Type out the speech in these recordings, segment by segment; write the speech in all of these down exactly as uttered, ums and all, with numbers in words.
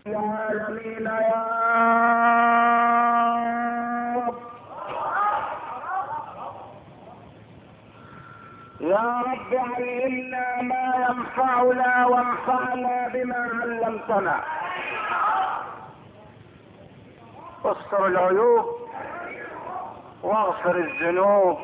العالمين يا رب. يا رب علمنا ما ينفعنا وانفعنا بما علمتنا. استر العيوب واغفر الذنوب.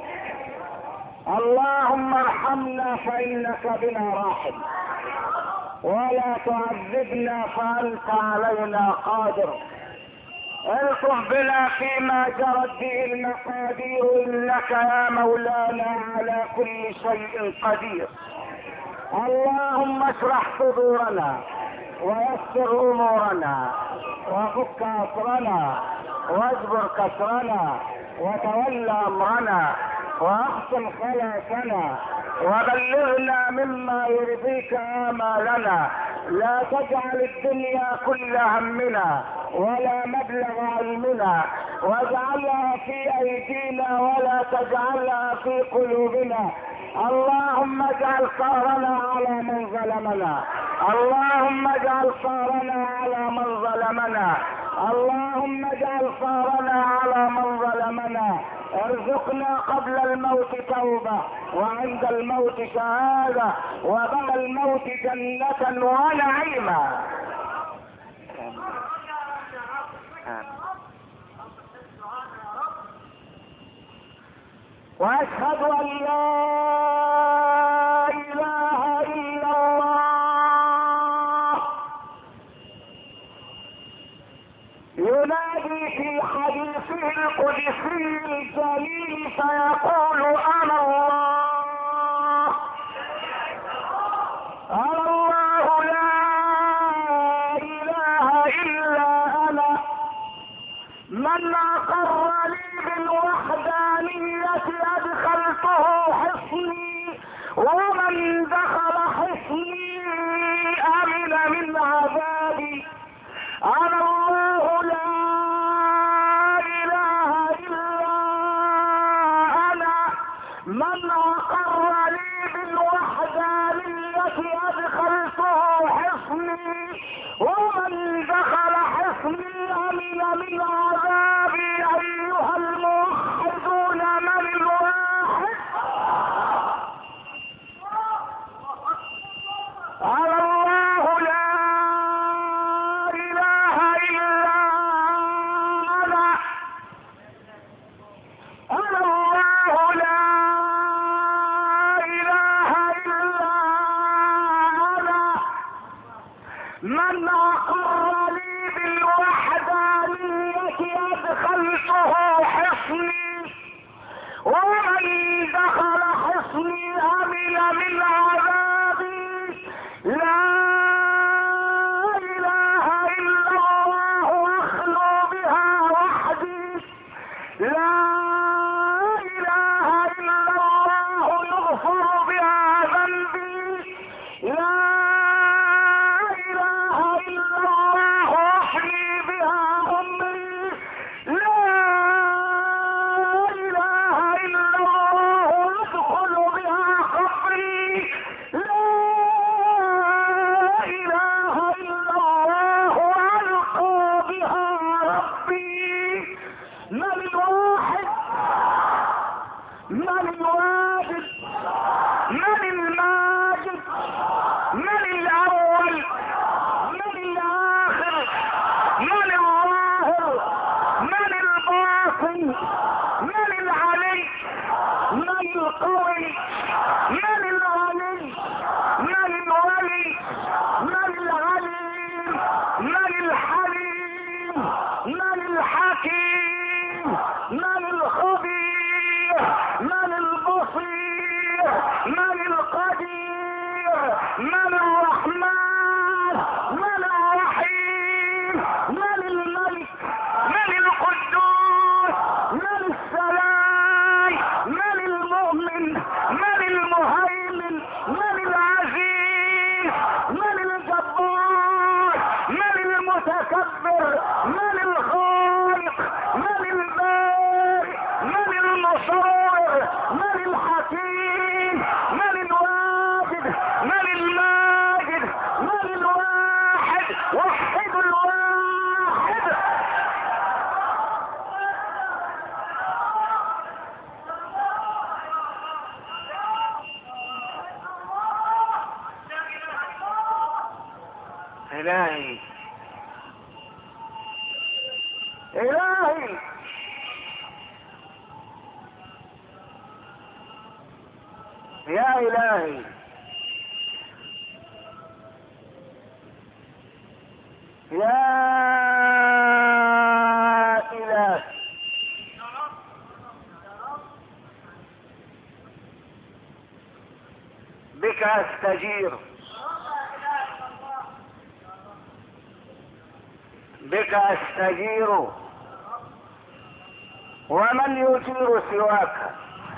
اللهم ارحمنا فانك بنا راحم، ولا تعذبنا فانت علينا قادر. الطف بنا فيما جرت به المقادير، انك يا مولانا على كل شيء قدير. اللهم اشرح صدورنا ويسر امورنا وفك اسرنا واجبر كسرنا وتولى امرنا واحسن خلاصنا وبلغنا مما يرضيك آمالنا. لا تجعل الدنيا كل همنا ولا مبلغ علمنا، واجعلها في ايدينا ولا تجعلها في قلوبنا. اللهم اجعل ثارنا على من ظلمنا، اللهم اجعل ثارنا على من ظلمنا، اللهم اجعل ثارنا على من ظلمنا. ارزقنا قبل الموت توبة، وعند الموت شهادة، وبعد الموت جنة ونعيما. واشهد ان لا اله الا الله ينادي في حديثه القدسي الجليل فيقول انا الله، انا الله لا اله الا انا. من اقر لي بالوحدانية ادخلته حصني، ومن دخل حصني امن من عذابي. انا الله لا اله الا انا. من اقر لي بالوحدانية ادخلته حصني، ومن دخل حصني امن من عذابي. ايها الموحدون من الواحد؟ على الله لا اله الا انا. على الله لا اله الا انا. من اقر لي بالوحدانية ادخلته حصني، ومن دخل حصني امن من عذابي. لا اله الا الله اخلو بها وحدي. لا اله الا الله يغفر بها ذنبي. لا اله الا الله احيي بها عمري. لا اله الا الله ادخل بها قبري. لا اله الا الله القى بها ربي. من الواحد؟ من الواجد؟ من الماجد؟ من الاول؟ من الاخر؟ من الظاهر؟ من الباطن؟ من العلي؟ من القوي؟ من الغني؟ من الولي؟ من العليم؟ من الحليم؟ من الحكيم؟ من الخبير؟ من البصير؟ من القدير؟ من الرحمن؟ من الرحيم؟ من الملك؟ من القدوس؟ من السلام؟ من المؤمن؟ من المهيمن؟ من العزيز؟ من الجبار؟ من المتكبر؟ من الخالق؟ من البارئ؟ من المصور؟ من الحكيم؟ من الواجد؟ من الماجد؟ من الواحد؟ وحدوا الواحد. إلهي إلهي يا إلهي يا إلهي بك أستجير، بك أستجير، ومن يجير سواك.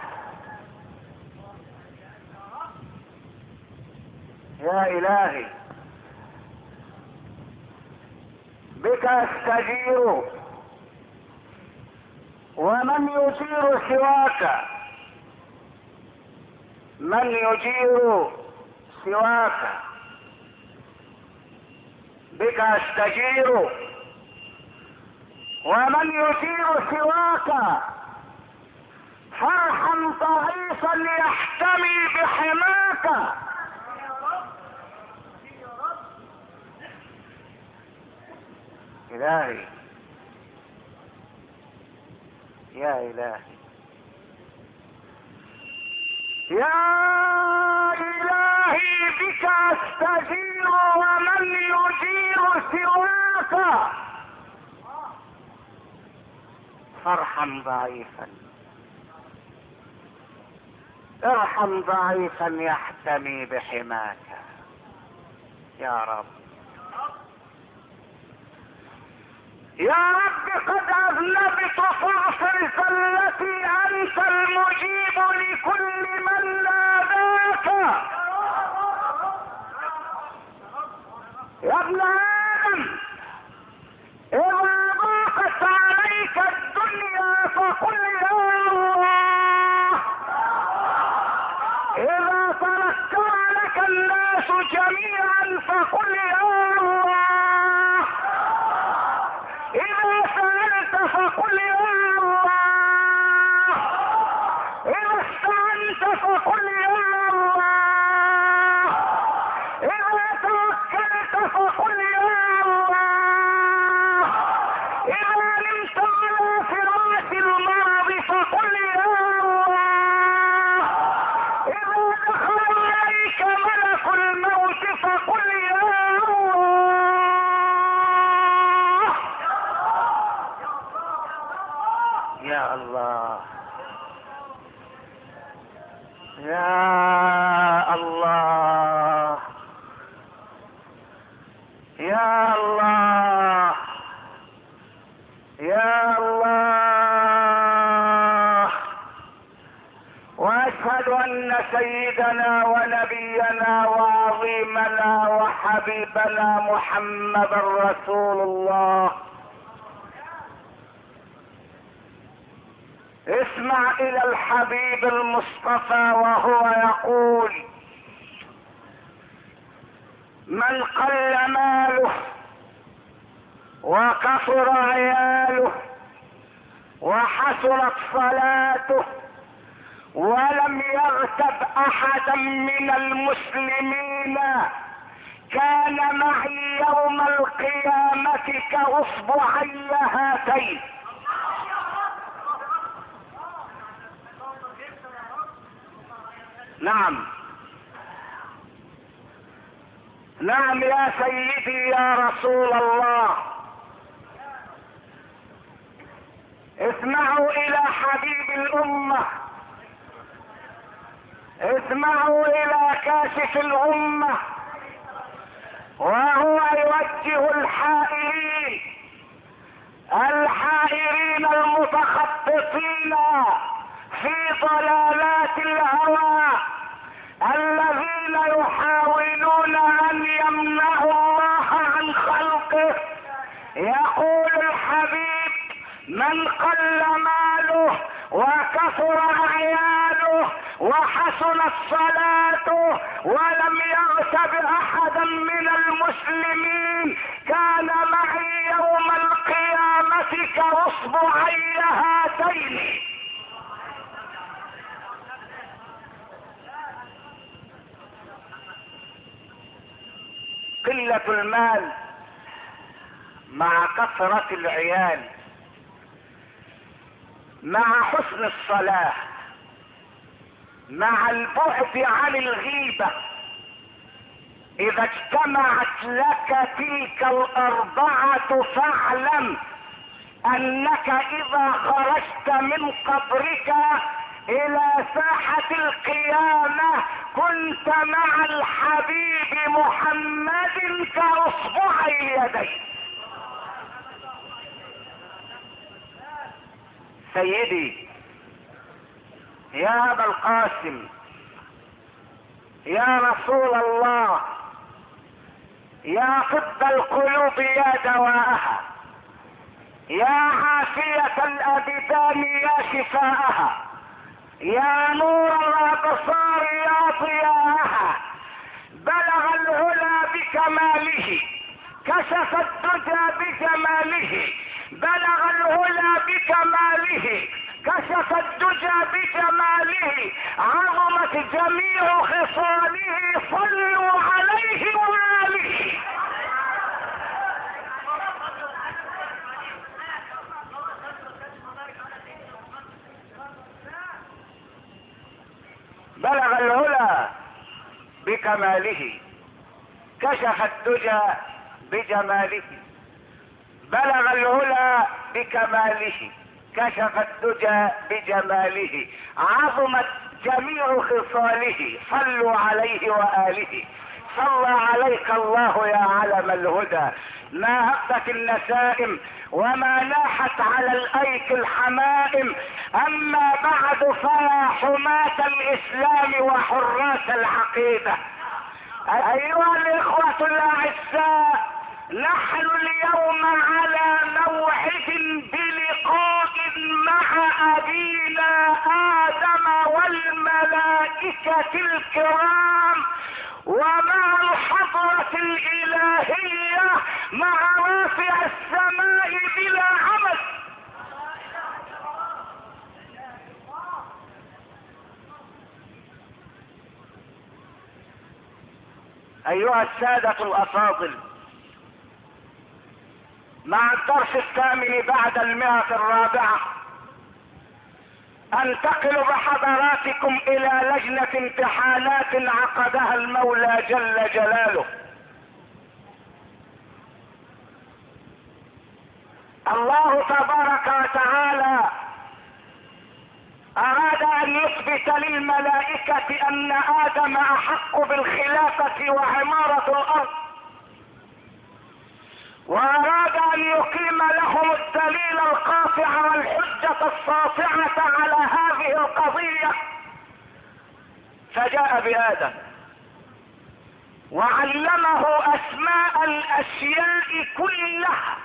يا إلهي بك أستجير، ومن يجير سواك. من يجير سواك؟ بك أستجير، ومن يجير سواك. فارحم ضعيفا يحتمي بحماك. إلهي يا إلهي يا إلهي بك أستجير، ومن يجير سواك. فارحم ضعيفا، ارحم ضعيفا يحتمي بحماك يا رب. يا رب قد أذنبت فاغفر زلتي، أنت المجيب لكل من ناداك. يا ابن آدم إذا ضاقت عليك الدنيا فقل يا الله. إذا تنكر لك الناس جميعا فقل يا الله. إذا سألت فقل يا الله. إذا استعنت فقل يا الله. إذا توكلت فقل يا الله. إذا نمت على فراش المرض فقل يا الله. إذا دخل عليك ملك الموت فقل يا الله. يا الله يا الله يا الله يا الله. واشهد ان سيدنا ونبينا وعظيمنا وحبيبنا محمد رسول الله. اسمع الى الحبيب المصطفى وهو يقول: من قل ماله وكثر عياله وحسنت صلاته ولم يغتب احدا من المسلمين كان معي يوم القيامة كاصبعي هاتين. نعم نعم يا سيدي يا رسول الله. اسمعوا الى حبيب الامة، اسمعوا الى كاشف الامة وهو يوجه الحائرين الحائرين المتخبطين في ضلالات الهوى الذين يحاولون ان يمنعوا الله عن خلقه. يقول الحبيب: من قل ماله وكثر عياله وحسنت صلاته ولم يغتب احدا من المسلمين، كان معي يوم القيامة كاصبعي هاتين. قلة المال مع كثرة العيال مع حسن الصلاة مع البعد عن الغيبة، اذا اجتمعت لك تلك الاربعة فاعلم انك اذا خرجت من قبرك الى ساحة القيامة كنت مع الحبيب محمد كاصبع اليدين. سيدي يا ابا القاسم، يا رسول الله، يا طب القلوب يا دواءها، يا عافية الابدان يا شفاءها، يا نور الابصار يا ضياءها، بلغ العلا بكماله كشف الدجى بجماله، بلغ العلا بكماله كشف الدجى بجماله، عظمت جميع خصاله، صلوا عليه وآله. بلغ العلا بكماله كشف الدجى بجماله، بلغ العلا بكماله كشف الدجى بجماله، عظمت جميع خصاله، صلوا عليه وآله. صلى عليك الله يا علم الهدى، ما هبت النسائم وما لاحت على الايك الحمائم، اما بعد فيا حماة الاسلام وحراس العقيدة، ايها الاخوة الاعزاء، نحن اليوم على موعد بلقاء مع ابينا ادم والملائكة الكرام ومع الحضرة الالهية مع رافع السماء بلا عمد. ايها السادة الافاضل، مع الدرس الثامن بعد المئة الرابعة انتقل بحضراتكم الى لجنة امتحانات عقدها المولى جل جلاله. الله تبارك وتعالى اراد ان يثبت للملائكة ان ادم احق بالخلافة وعمارة الارض، واراد ان يقيم لهم الدليل القاطع والحجة الساطعة على هذه القضية، فجاء بآدم وعلمه اسماء الاشياء كلها.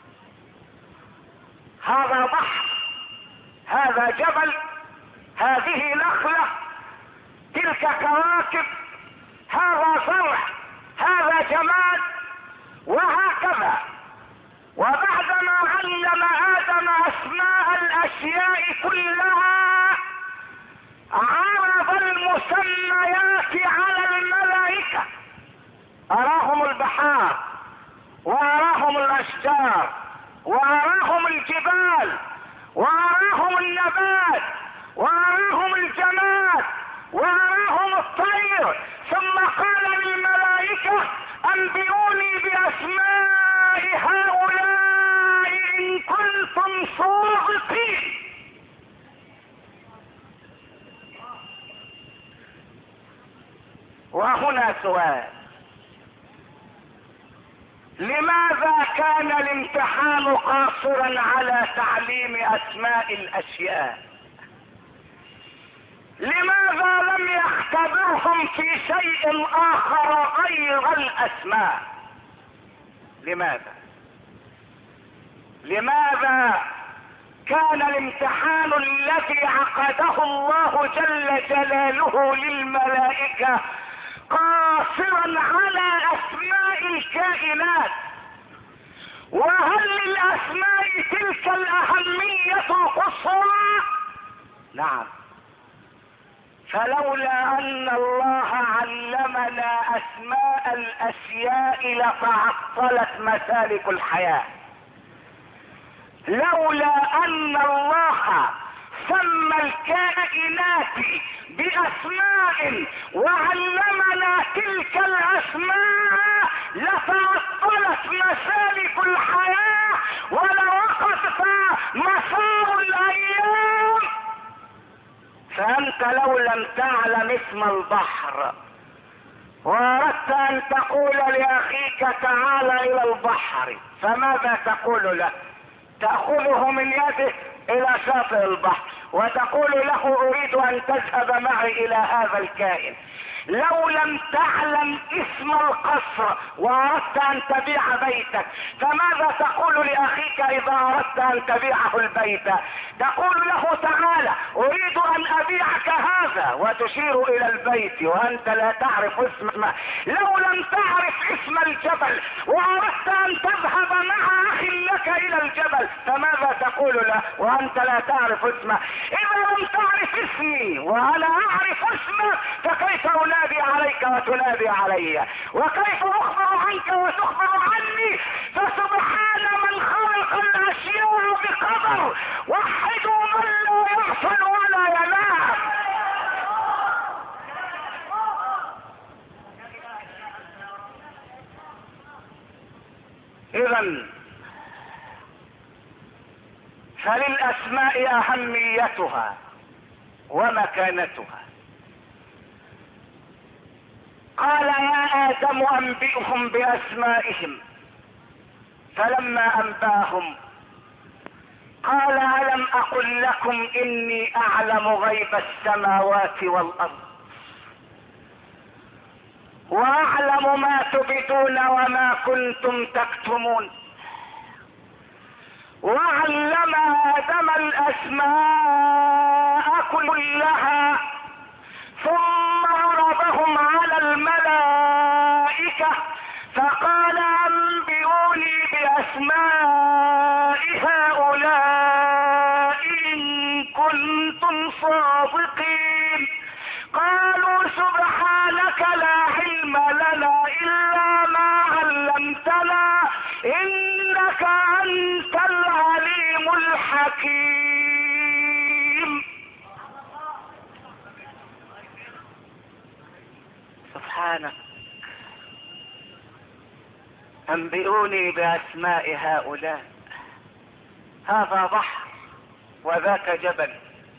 هذا بحر، هذا جبل، هذه نخلة، تلك كواكب، هذا زرع، هذا جماد، وهكذا. وبعدما علم آدم اسماء الاشياء كلها عرض المسميات على الملائكة، اراهم البحار واراهم الاشجار واراهم الجبال واراهم النبات واراهم الجماد واراهم الطير، ثم قال للملائكة انبئوني باسماء هؤلاء ان كنتم صادقين. وهنا سؤال، لماذا كان الامتحان قاصرا على تعليم اسماء الاشياء؟ لماذا لم يختبرهم في شيء اخر غير الاسماء؟ لماذا؟ لماذا كان الامتحان الذي عقده الله جل جلاله للملائكة قاصرا على اسماء الكائنات. وهل للاسماء تلك الاهمية القصوى؟ نعم. فلولا ان الله علمنا اسماء الاشياء لتعطلت مسالك الحياة. لولا ان الله سمى الكائنات باسماء وعلمنا تلك الاسماء لتعطلت مسالك الحياة ولوقفت مسار الايام. فانت لو لم تعلم اسم البحر واردت ان تقول لاخيك تعال الى البحر، فماذا تقول له؟ تأخذه من يده الى شاطئ البحر وتقول له اريد ان تذهب معي الى هذا الكائن. لو لم تعلم اسم القصر واردت ان تبيع بيتك، فماذا تقول لاخيك اذا اردت ان تبيعه البيت؟ تقول له تعالى اريد ان ابيعك هذا وتشير الى البيت وانت لا تعرف اسمه. لو لم تعرف اسم الجبل واردت ان تذهب مع اخ لك الى الجبل، فماذا تقول له وانت لا تعرف اسمه؟ اذا لم تعرف اسمي وانا اعرف اسمك فكيف انادي عليك وتنادي علي؟ وكيف اخبر عنك وتخبر عني؟ فسبحان من خلق الاشياء بقدر، وحدوا من لا يغفل ولا ينام. اذا فللاسماء اهميتها ومكانتها. قال يا آدم أنبئهم بأسمائهم، فلما أنباهم قال ألم أقل لكم إني أعلم غيب السماوات والأرض وأعلم ما تبدون وما كنتم تكتمون. وعلم آدم الأسماء كلها ثم عرضهم على الملائكة فقال أنبئوني بأسماء هؤلاء إن كنتم صادقين. قالوا سبحانك لا علم لنا إلا ما علمتنا إنك أنت العليم الحكيم. سبحانك أنبئوني بأسماء هؤلاء. هذا بحر وذاك جبل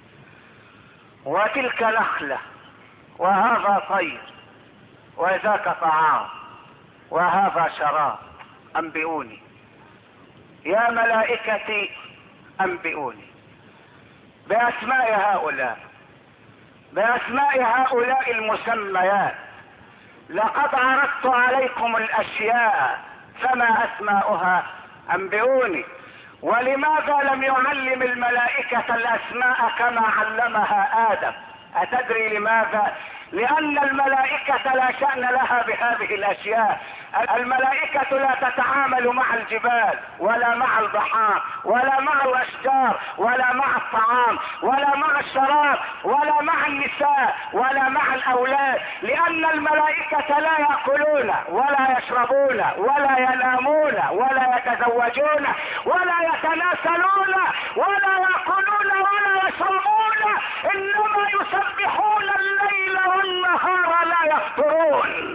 وتلك نخلة وهذا طير وذاك طعام وهذا شراب. أنبئوني يا ملائكتي، أنبئوني بأسماء هؤلاء، بأسماء هؤلاء المسميات. لقد عرضت عليكم الأشياء فما أسماؤها؟ أنبئوني. ولماذا لم يعلم الملائكة الأسماء كما علمها آدم؟ أتدري لماذا؟ لأن الملائكة لا شأن لها بهذه الأشياء. الملائكة لا تتعامل مع الجبال ولا مع البحار ولا مع الأشجار ولا مع الطعام ولا مع الشراب ولا مع النساء ولا مع الأولاد، لأن الملائكة لا يأكلون ولا يشربون ولا ينامون ولا يتزوجون ولا يتناسلون ولا يأكلون ولا يشربون، إنما يسبحون الليل والنهار لا يفطرون.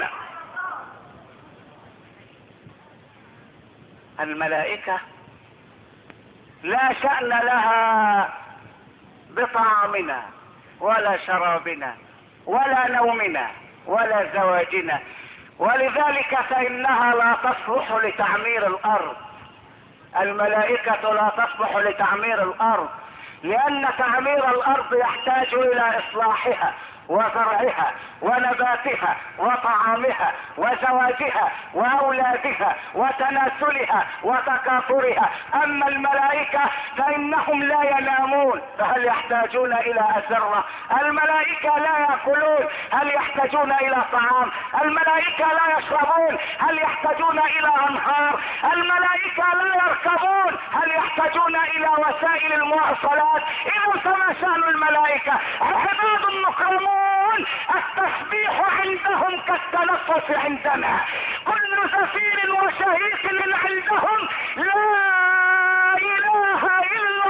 الملائكة لا شأن لها بطعامنا ولا شرابنا ولا نومنا ولا زواجنا، ولذلك فإنها لا تصلح لتعمير الأرض. الملائكة لا تصلح لتعمير الأرض، لأن تعمير الأرض يحتاج إلى إصلاحها وزرعها ونباتها وطعامها وزواجها واولادها وتناسلها وتكاثرها. اما الملائكة فانهم لا ينامون، فهل يحتاجون الى اسرة؟ الملائكة لا يأكلون، هل يحتاجون الى طعام؟ الملائكة لا يشربون، هل يحتاجون الى انهار؟ الملائكة لا يركبون، هل يحتاجون الى وسائل المواصلات؟ اذا فما شأن الملائكة؟ عباد مكرمون، التسبيح عندهم كالتنفس عندنا، كل زفير وشهيق من عندهم لا اله الا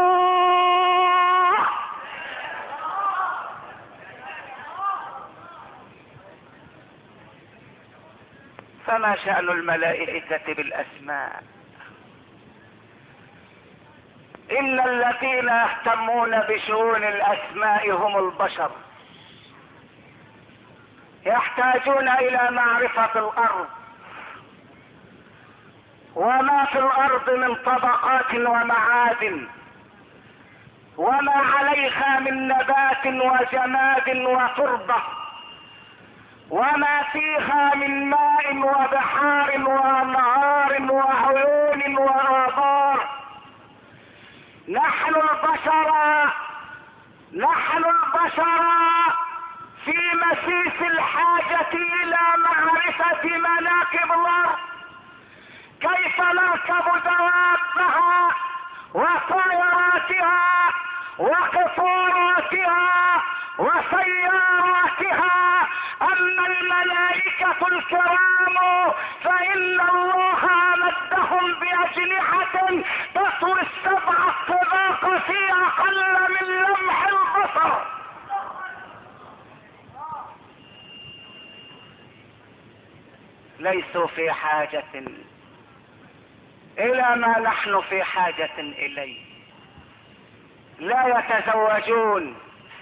الله. فما شأن الملائكة بالاسماء؟ ان الذين يهتمون بشؤون الاسماء هم البشر، يحتاجون الى معرفة الارض وما في الارض من طبقات ومعادن، وما عليها من نبات وجماد وتربة، وما فيها من ماء وبحار وانهار وعيون وآبار. نحن البشر نحن البشر في مسيس الحاجة الى معرفة مناكب الارض، كيف نركب دوابها وطائراتها وقطاراتها وسياراتها. اما الملائكة الكرام فان الله امدهم باجنحة تطوي السبع الطباق في اقل من لمح البصر. ليسوا في حاجة الى ما نحن في حاجة اليه، لا يتزوجون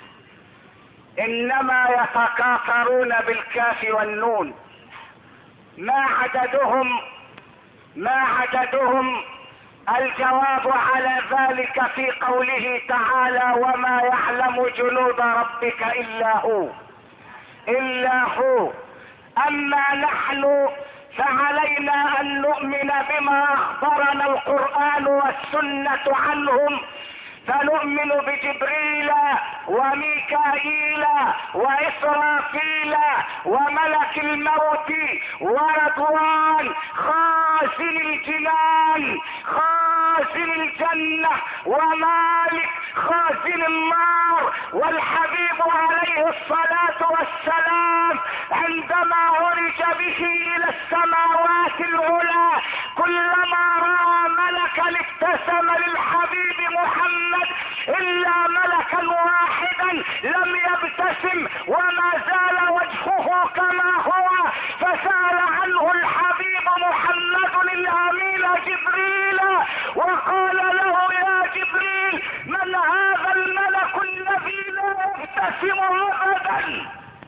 انما يتكاثرون بالكاف والنون. ما عددهم ما عددهم الجواب على ذلك في قوله تعالى: وما يعلم جنود ربك الا هو الا هو. اما نحن فعلينا ان نؤمن بما اخبرنا القرآن والسنة عنهم، فنؤمن بجبريل وميكائيل وإسرافيل وملك الموت ورضوان خازن الجنان خازن الجنة ومالك خازن النار. والحبيب عليه الصلاة والسلام عندما عرج به إلى السماوات العلى كلما رأى ملكا ابتسم للحبيب محمد إلا ملكا واحدا لم يبتسم وما زال وجهه كما هو، فسأل عنه الحبيب محمد الأمين جبريل وقال له: يا جبريل، من هذا الملك الذي لا يبتسم أبدا؟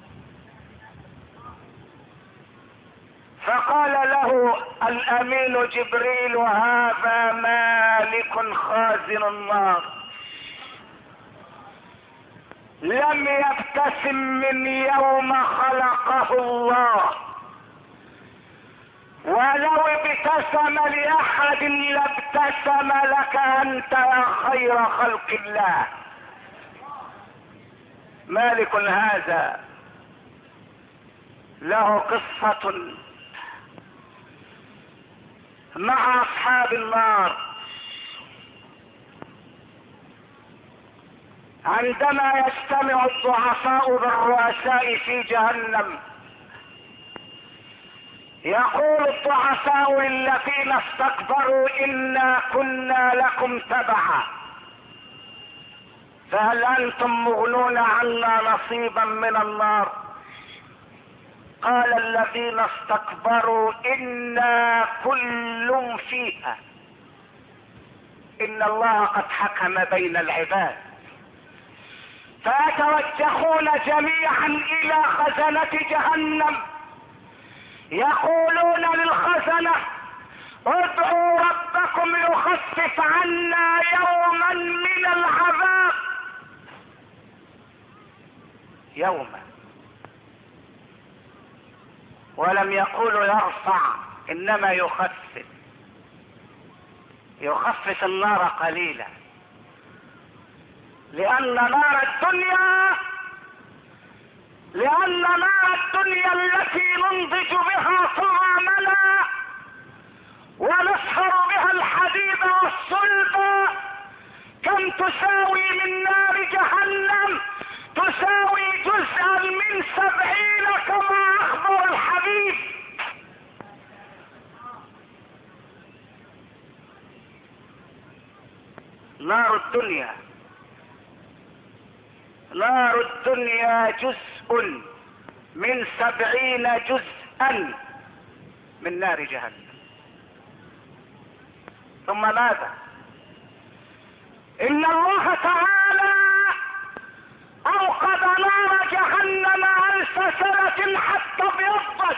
فقال له الأمين جبريل: هذا مالك خازن النار، لم يبتسم من يوم خلقه الله، ولو ابتسم لأحد لابتسم لك أنت يا خير خلق الله. مالك هذا له قصة مع أصحاب النار. عندما يجتمع الضعفاء بالرؤساء في جهنم يقول الضعفاء للذين استكبروا: إنا كنا لكم تبعا فهل أنتم مغنون عنا نصيبا من النار؟ قال الذين استكبروا: إنا كل فيها إن الله قد حكم بين العباد. فيتوجهون جميعا إلى خزنة جهنم يقولون للخزنة: ادعوا ربكم يخفف عنا يوما من العذاب. يوما. ولم يقول يرفع، انما يخفف، يخفف النار قليلا، لان نار الدنيا لان نار الدنيا التي ننضج بها طعامنا ونسهر بها الحديد والصلب كم تساوي من نار جهنم؟ تساوي جزءا من سبعين كما اخبر الحبيب. نار الدنيا نار الدنيا جزء من سبعين جزءا من نار جهنم. ثم ماذا؟ ان الله تعالى اوقد نار جهنم الف سنة حتى ابيضت،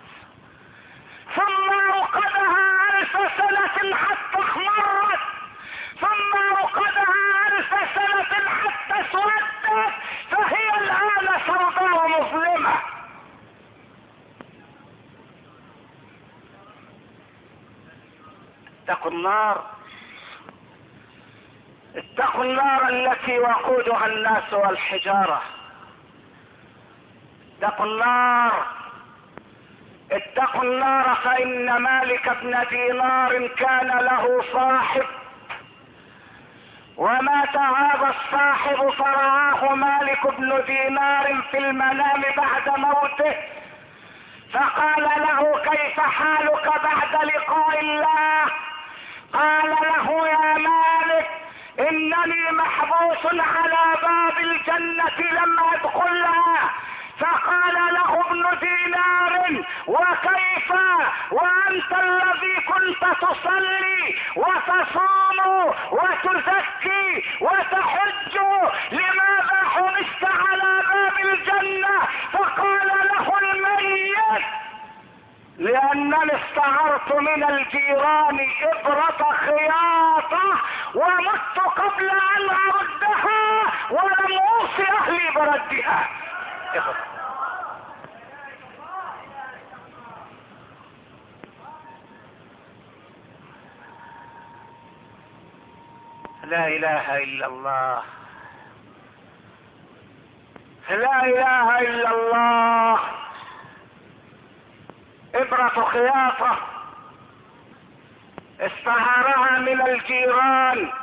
ثم اوقدها الف سنة حتى احمرت، ثم اوقدها الف سنة حتى اسودت، فهي الان سوداء مظلمة. اتقوا النار، اتقوا النار التي وقودها الناس والحجارة. اتقوا النار، اتقوا النار، فإن مالك بن دينار كان له صاحب، ومات هذا الصاحب فرآه مالك بن دينار في المنام بعد موته، فقال له: كيف حالك بعد لقاء الله؟ قال له: يا مالك، انني محبوس على باب الجنة لم ادخلها. فقال له ابن دينار: وكيف وانت الذي كنت تصلي وتصوم وتزكي وتحج، لماذا حبست على باب الجنة؟ فقال له الميت: لانني استعرت من الجيران ابرة خياطة ومت قبل ان اردها ولم اوصي اهلي بردها. لا اله الا الله، لا اله الا الله. ابرة خياطة استعارها من الجيران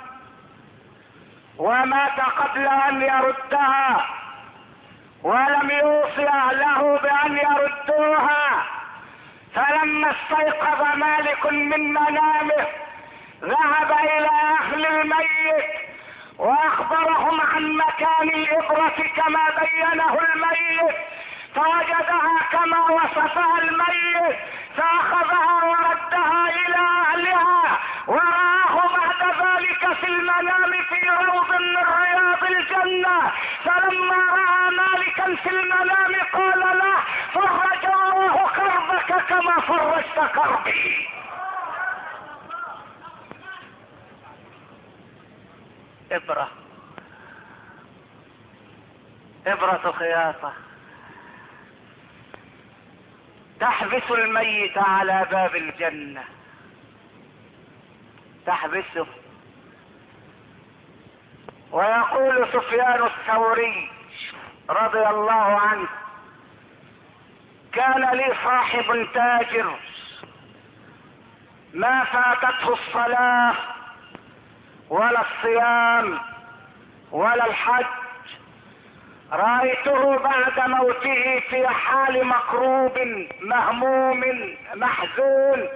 ومات قبل ان يردها ولم يوصي اهله بان يردوها. فلما استيقظ مالك من منامه ذهب الى اهل الميت واخبرهم عن مكان الابرة كما بينه الميت، فوجدها كما وصفها الميت، فاخذها وردها الى اهلها، ورآه بعد ذلك في المنام في روض من رياض الجنة. فلما رأى مالكا في المنام قال له: فرج الله كربك كما فرجت كربي. ابرة ابرة خياطة تحبس الميت على باب الجنة، تحبسه. ويقول سفيان الثوري رضي الله عنه: كان لي صاحب تاجر ما فاتته الصلاة ولا الصيام ولا الحج، رأيته بعد موته في حال مكروب مهموم محزون،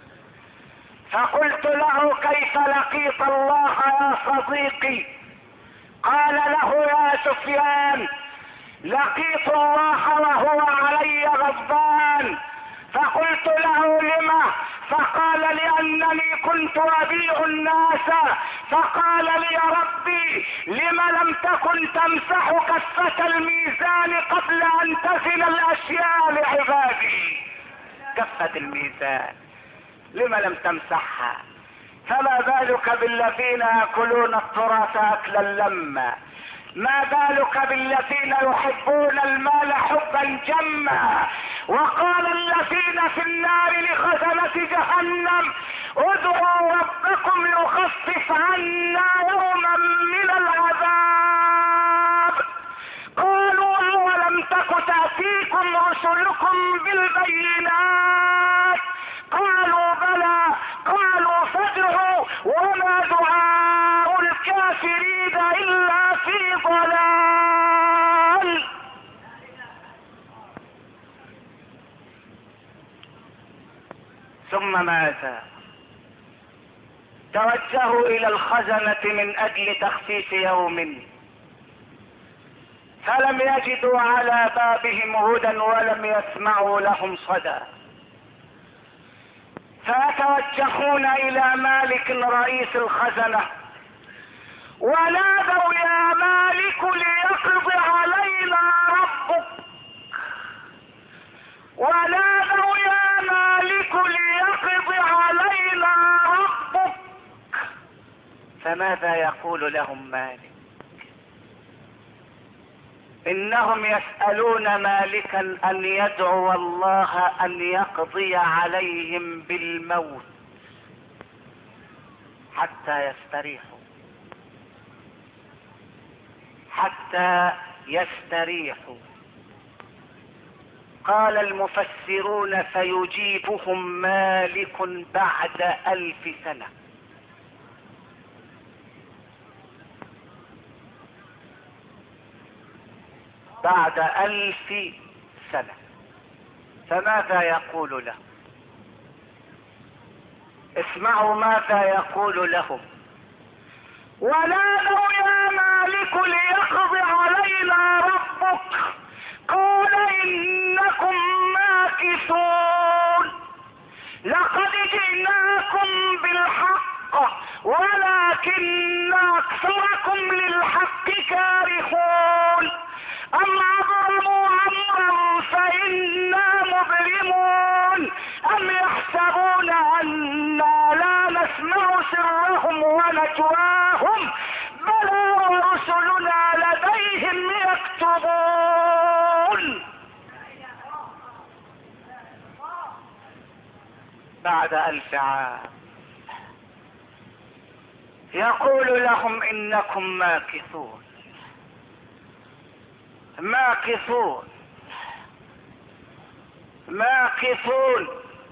فقلت له: كيف لقيت الله يا صديقي؟ قال له: يا سفيان، لقيت الله وهو علي غضبان. فقلت له: لما؟ فقال: لانني كنت ابيع الناس، فقال لي: يا ربي، لم لم تكن تمسح كفة الميزان قبل ان تزن الاشياء لعبادي؟ كفة الميزان لم لم تمسحها؟ فما بالك بالذين ياكلون التراث اكلا لما؟ ما بالك بالذين يحبون المال حبا جما. وقال الذين في النار لخزنة جهنم ادعوا ربكم يخفف عنا يوما من العذاب. قالوا اولم تك تأتيكم رسلكم بالبينات؟ قالوا بلى. قالوا فادعوا وما دعاء الكافرين الا في ضلال. ثم ماذا؟ توجهوا الى الخزنة من اجل تخفيف يوم، فلم يجدوا على بابهم هدى ولم يسمعوا لهم صدى، فيتوجهون الى مالك رئيس الخزنة ونادوا يا مالك ليقض علينا ربك، ونادوا يا مالك ليقض علينا ربك. فماذا يقول لهم مالك؟ انهم يسألون مالكا ان يدعو الله ان يقضي عليهم بالموت حتى يستريحوا، حتى يستريحوا. قال المفسرون فيجيبهم مالك بعد الف سنة. بعد الف سنة. فماذا يقول له؟ اسمعوا ماذا يقول لهم. ونادوا يا مالك ليقض علينا ربك، قال انكم ماكثون. لقد جئناكم بالحق ولكن اكثركم للحق كارهون. أم أبرموا أمرا فإنا مبرمون، أم يحسبون أنا لا نسمع سرهم ونجواهم، بلى ورسلنا لديهم يكتبون. بعد ألف عام يقول لهم إنكم ماكثون. ماكثون ماكثون.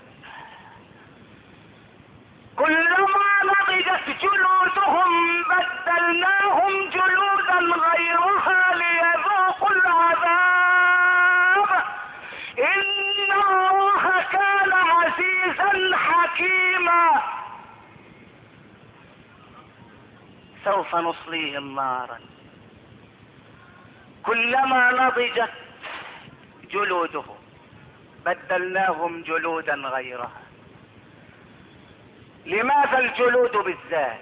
كلما نضجت جلودهم بدلناهم جلودا غيرها ليذوقوا العذاب، إن الله كان عزيزا حكيما. سوف نصليهم نارا كلما نضجت جلودهم بدلناهم جلودا غيرها. لماذا الجلود بالذات؟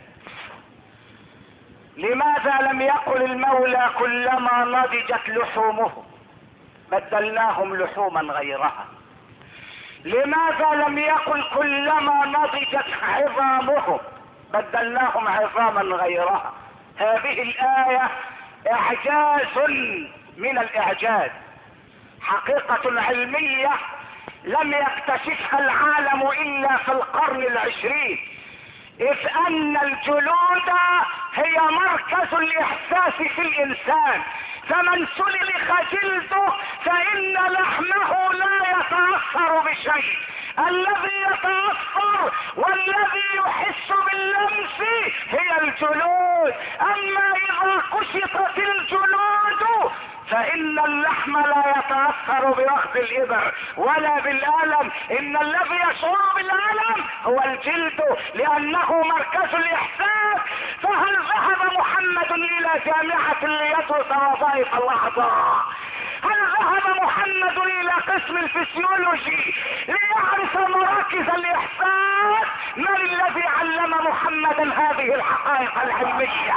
لماذا لم يقل المولى كلما نضجت لحومهم بدلناهم لحوما غيرها؟ لماذا لم يقل كلما نضجت عظامهم بدلناهم عظاما غيرها؟ هذه الآية اعجاز من الاعجاز، حقيقة علمية لم يكتشفها العالم الا في القرن العشرين، اذ ان الجلود هي مركز الاحساس في الانسان، فمن سلخ جلده فان لحمه لا يتأثر بشيء. الذي يتأثر والذي يحس باللمس هي الجلود. اما اذا كشطت الجلود فان اللحم لا يتأثر باخذ الابر ولا بالالم، ان الذي يشعر بالالم هو الجلد لانه مركز الاحساس. فهل ذهب محمد الى جامعة ليدرس وظائف الاعضاء؟ هل ذهب محمد الى قسم الفسيولوجي ليعرف مراكز الاحساس؟ من الذي علم محمدا هذه الحقائق العلمية؟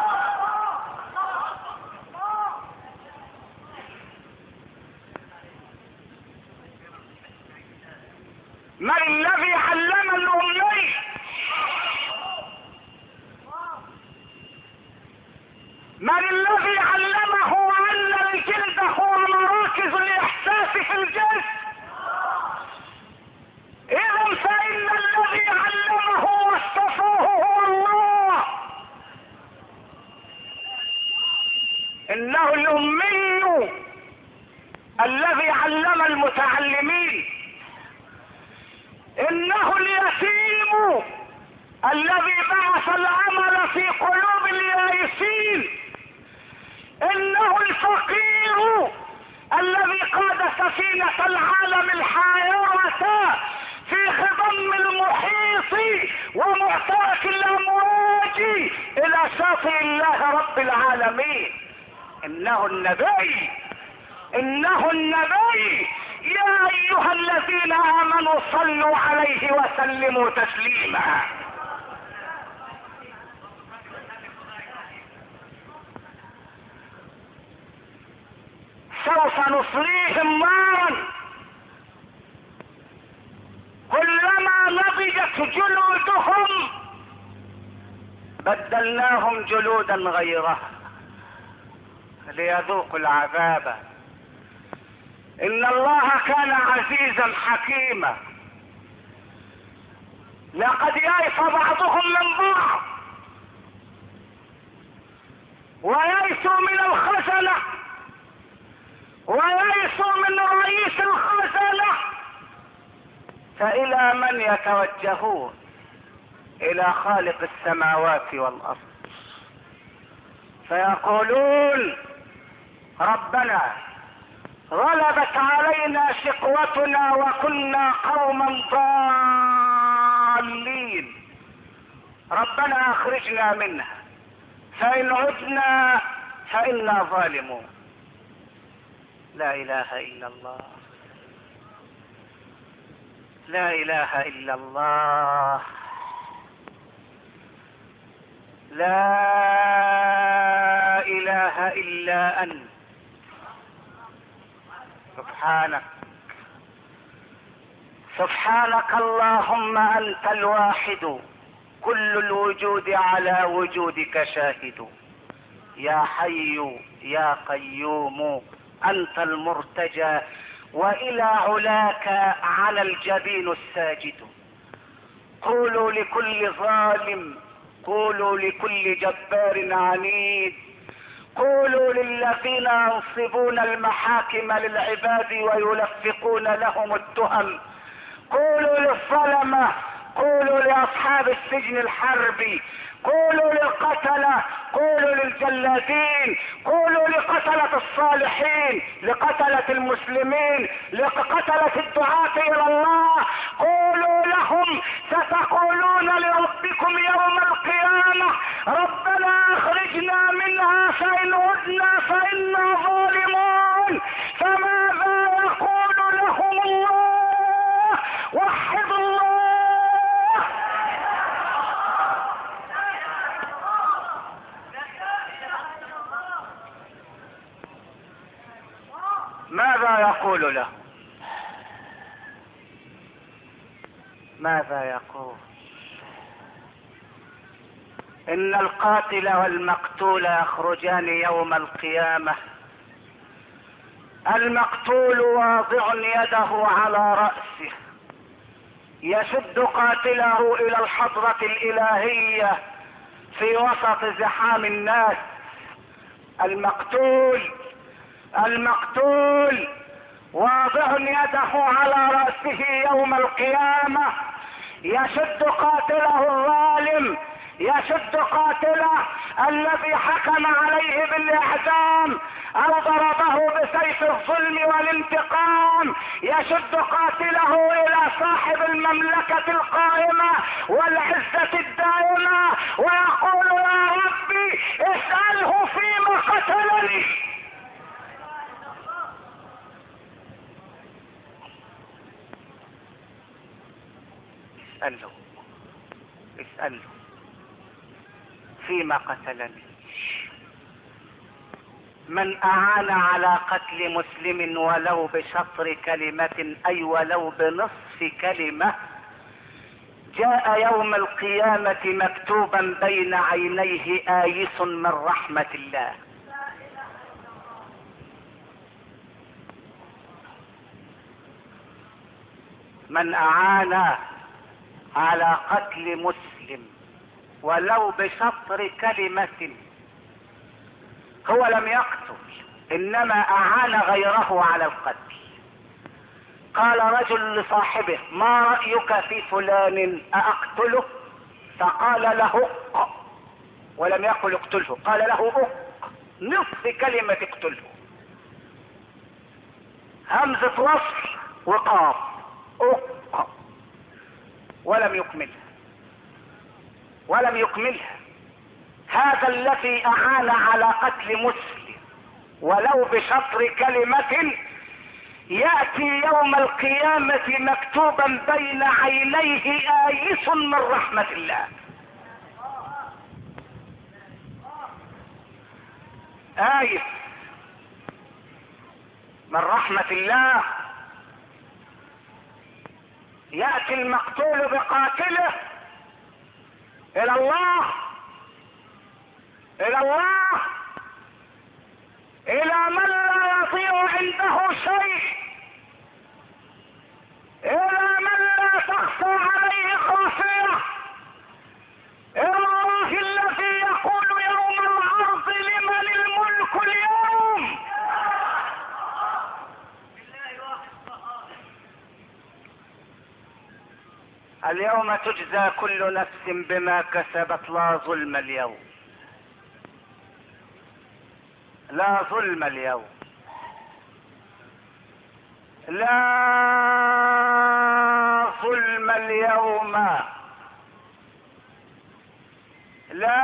من الذي علم الأمي؟ من الذي علمه ان الجلد هو مراكز الاحساس في الجسم؟ اذا فان الذي علمه وصفه هو الله. انه الامي الذي علم المتعلمين، انه اليتيم الذي بعث الامل في قلوب اليائسين، انه الفقير الذي قاد سفينة العالم الحائرة في خضم المحيط ومعترك الامواج الى شاطئ الله رب العالمين. انه النبي، انه النبي. يا ايها الذين امنوا صلوا عليه وسلموا تسليما. سوف نصليهم نارا كلما نضجت جلودهم بدلناهم جلودا غيرها ليذوقوا العذاب. ان الله كان عزيزا حكيما. لقد يئس بعضهم من بعض ويئسوا من الخزنة ويئسوا من رئيس الخزنة، فإلى من يتوجهون؟ إلى خالق السماوات والأرض، فيقولون ربنا غلبت علينا شقوتنا وكنا قوما ضالين، ربنا اخرجنا منها فإن عدنا فإنا ظالمون. لا اله الا الله، لا اله الا الله، لا اله الا انت سبحانك. سبحانك اللهم انت الواحد كل الوجود على وجودك شاهد. يا حي يا قيوم انت المرتجى والى علاك على الجبين الساجد. قولوا لكل ظالم، قولوا لكل جبار عنيد، قولوا للذين ينصبون المحاكم للعباد ويلفقون لهم التهم، قولوا للظلمة، قولوا لاصحاب السجن الحربي، قولوا للقتلة، قولوا للجلادين، قولوا لقتلة الصالحين، لقتلة المسلمين، لقتلة الدعاة الى الله، قولوا لهم ستقولون لربكم يوم القيامة ربنا اخرجنا منها فإن عدنا فإنا ظالمون. فماذا يقول لهم الله؟ وحد الله. ماذا يقول له؟ ماذا يقول؟ ان القاتل والمقتول يخرجان يوم القيامة. المقتول واضع يده على رأسه يشد قاتله الى الحضرة الالهية في وسط زحام الناس. المقتول المقتول واضع يده على رأسه يوم القيامة يشد قاتله الظالم، يشد قاتله الذي حكم عليه بالاعدام او ضربه بسيف الظلم والانتقام، يشد قاتله الى صاحب المملكة القائمة والعزة الدائمة ويقول يا ربي اسأله فيما قتلني. اسأله اسأله فيما قتلني. من اعان على قتل مسلم ولو بشطر كلمة اي ولو بنصف كلمة جاء يوم القيامة مكتوبا بين عينيه آيس من رحمة الله. من أعان على قتل مسلم ولو بشطر كلمة، هو لم يقتل انما اعان غيره على القتل. قال رجل لصاحبه: ما رأيك في فلان، أأقتله؟ فقال له اق، ولم يقل اقتله، قال له اق، نصف كلمة اقتله، همزة وصل وقاف، اق، ولم يكملها ولم يكملها. هذا الذي اعان على قتل مسلم ولو بشطر كلمة يأتي يوم القيامة مكتوبا بين عينيه آيس من رحمة الله. آيس من رحمة الله. يأتي المقتول بقاتله إلى الله، إلى الله، إلى من لا يضيع عنده شيء، إلى من لا تخفى عليه خافية، إلى الله الذي يقول يوم العرض: لمن الملك اليوم؟ اليوم تجزى كل نفس بما كسبت، لا ظلم اليوم، لا ظلم اليوم، لا ظلم اليوم، لا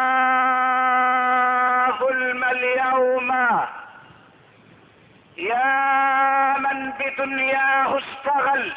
ظلم اليوم. يا من بدنياه اشتغل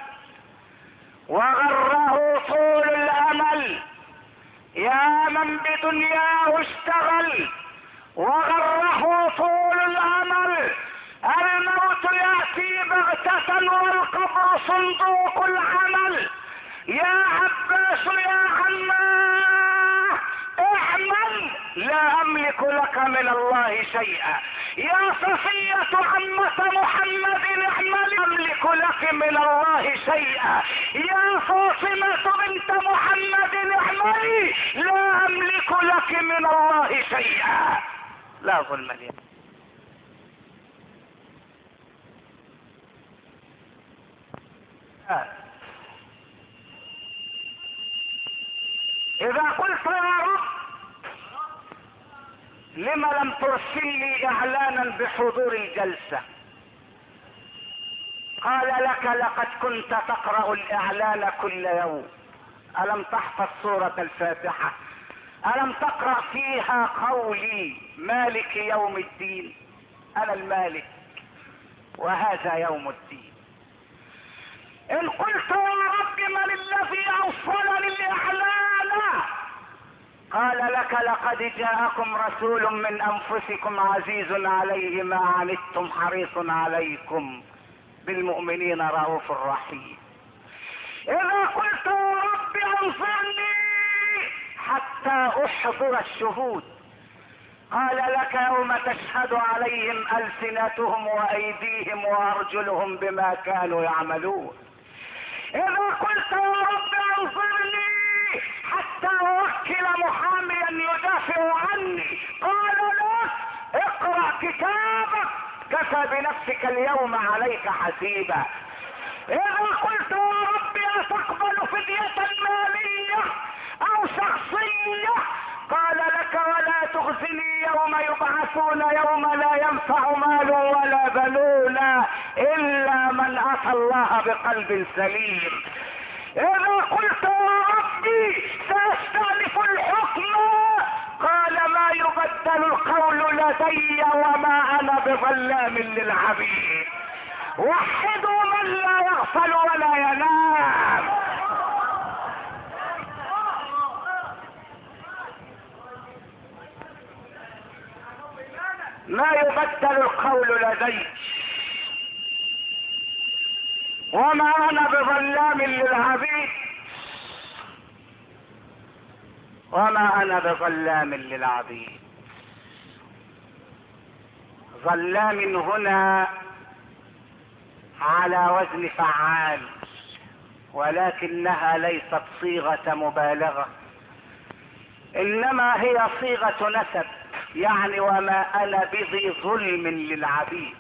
وغره طول الامل، يا من بدنياه اشتغل وغره طول الامل، الموت يأتي بغتة والقبر صندوق العمل. يا عباس يا عماه اعمل، لا املك لك من الله شيئا. يا صفية عمة محمد اعمل، املك لك من الله شيئا. يا فاطمة بنت محمد اعملي، لا املك لك من الله شيئا. لا ظلم اليوم. إذا قلت يا رب لم لم ترسل لي إعلانا بحضور الجلسة، قال لك: لقد كنت تقرأ الإعلان كل يوم. ألم تحفظ سورة الفاتحة؟ ألم تقرأ فيها قولي مالك يوم الدين؟ أنا المالك وهذا يوم الدين. إن قلت يا رب من الذي أوصلني الإعلان؟ قال لك: لقد جاءكم رسول من أنفسكم عزيز عليه ما عنتم حريص عليكم بالمؤمنين رؤوف رحيم. إذا قلت يا رب انصرني حتى أحضر الشهود، قال لك: يوم تشهد عليهم ألسنتهم وأيديهم وأرجلهم بما كانوا يعملون. إذا قلت يا رب انصرني حتى أوكل محاميا يدافع عني، قال له: اقرأ كتابك كفى بنفسك اليوم عليك حسيبا. إذا قلت يا رب أتقبل فدية مالية أو شخصية، قال لك: ولا تخزني يوم يبعثون يوم لا ينفع مال ولا بنون إلا من أتى الله بقلب سليم. إذا قلت يا ربي سأستأنف الحكم، قال: ما يبدل القول لدي وما أنا بظلام للعبيد. وحدوا من لا يغفل ولا ينام. ما يبدل القول لدي وما انا بظلام للعبيد. وما انا بظلام للعبيد. ظلام هنا على وزن فعال، ولكنها ليست صيغة مبالغة، انما هي صيغة نسب، يعني وما انا بذي ظلم للعبيد.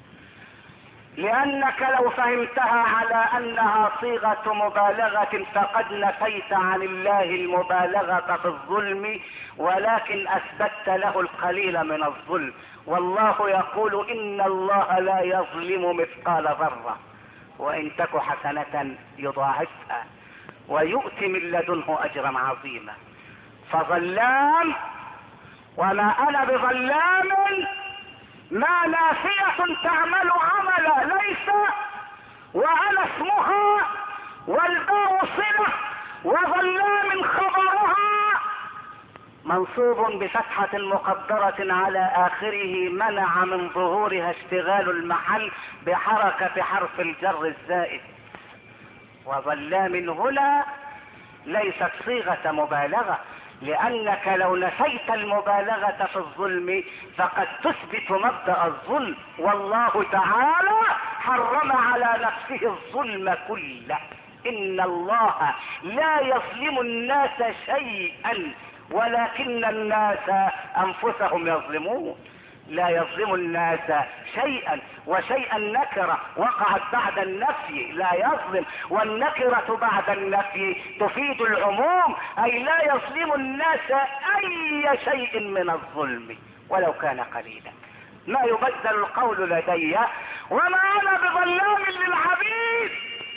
لانك لو فهمتها على انها صيغة مبالغة فقد نفيت عن الله المبالغة في الظلم، ولكن اثبتت له القليل من الظلم. والله يقول ان الله لا يظلم مثقال ذرة وان تك حسنة يضاعفها ويؤتي من لدنه اجرا عظيما. فظلام وما انا بظلام ما نافية تعمل عملا ليس، وانا اسمها والباء صلة، وظلام خبرها منصوب بفتحة مقدرة على اخره منع من ظهورها اشتغال المحل بحركة حرف الجر الزائد. وظلام هنا ليست صيغة مبالغة، لانك لو نفيت المبالغة في الظلم فقد تثبت مبدأ الظلم، والله تعالى حرم على نفسه الظلم كله. ان الله لا يظلم الناس شيئا ولكن الناس انفسهم يظلمون. لا يظلم الناس شيئا، وشيئا نكرة وقعت بعد النفي، لا يظلم، والنكرة بعد النفي تفيد العموم، اي لا يظلم الناس اي شيء من الظلم ولو كان قليلا. ما يبدل القول لدي وما انا بظلام للعبيد.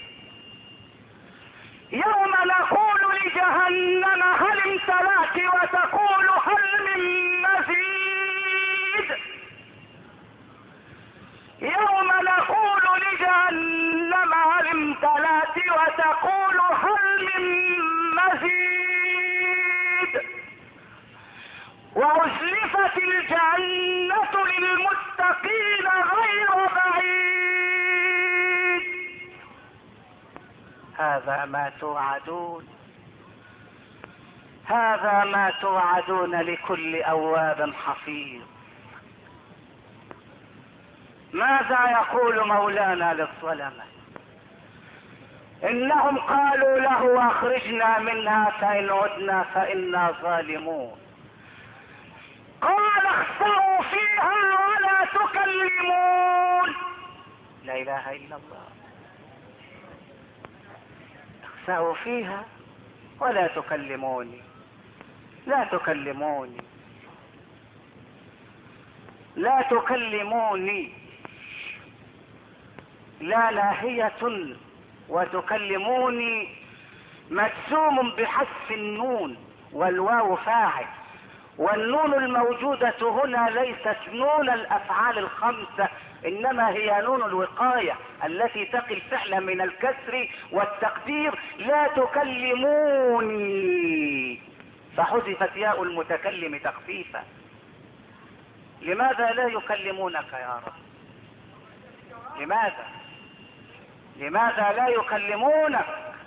يوم نقول لجهنم هل امتلأت وتقول هل من مزيد. يوم نقول لجهنم هل امتلأت وتقول هل من مزيد. وأزلفت الجنة للمتقين غير بعيد. هذا ما توعدون، هذا ما توعدون لكل أواب حفيظ. ماذا يقول مولانا للظلمة؟ انهم قالوا له اخرجنا منها فان عدنا فانا ظالمون. قال اخسئوا فيها ولا تكلمون. لا اله الا الله. اخسئوا فيها ولا تكلموني، لا تكلموني، لا تكلموني. لا ناهية، وتكلموني مجزوم بحذف النون والواو فاعل، والنون الموجودة هنا ليست نون الافعال الخمسة، انما هي نون الوقاية التي تقي الفعل من الكسر والتقدير. لا تكلموني، فحذفت ياء المتكلم تخفيفا. لماذا لا يكلمونك يا رب؟ لماذا لماذا لا يكلمونك؟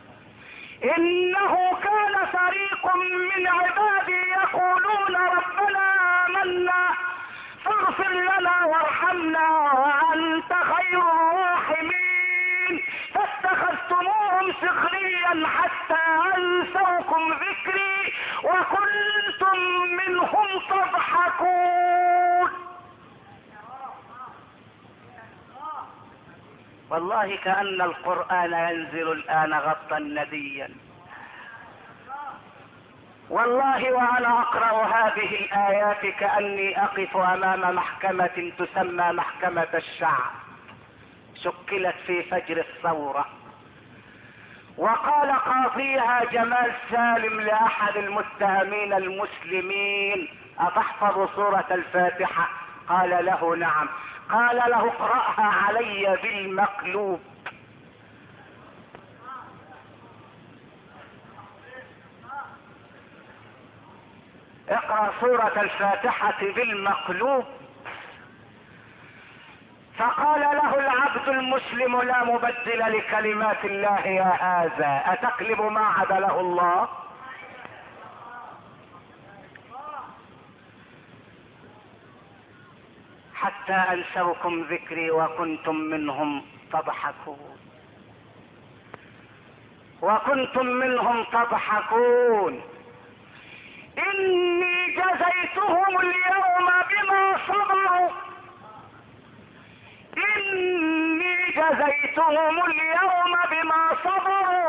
انه كان فريق من عبادي يقولون ربنا آمنا فاغفر لنا وارحمنا وانت خير الراحمين فاتخذتموهم سخريا حتى انسوكم ذكري وكنتم منهم تضحكون. والله كأن القرآن ينزل الآن غطا نديا. والله وأنا أقرأ هذه الآيات كأني أقف أمام محكمة تسمى محكمة الشعب، شكلت في فجر الثورة، وقال قاضيها جمال سالم لأحد المتهمين المسلمين: أتحفظ سورة الفاتحة؟ قال له نعم. قال له: اقرأها علي بالمقلوب. اقرأ سورة الفاتحة بالمقلوب. فقال له العبد المسلم: لا مبدل لكلمات الله يا هذا، أتقلب ما عدله الله؟ حتى انسوكم ذكري وكنتم منهم تضحكون وكنتم منهم تضحكون. اني جزيتهم اليوم بما صبروا اني جزيتهم اليوم بما صبروا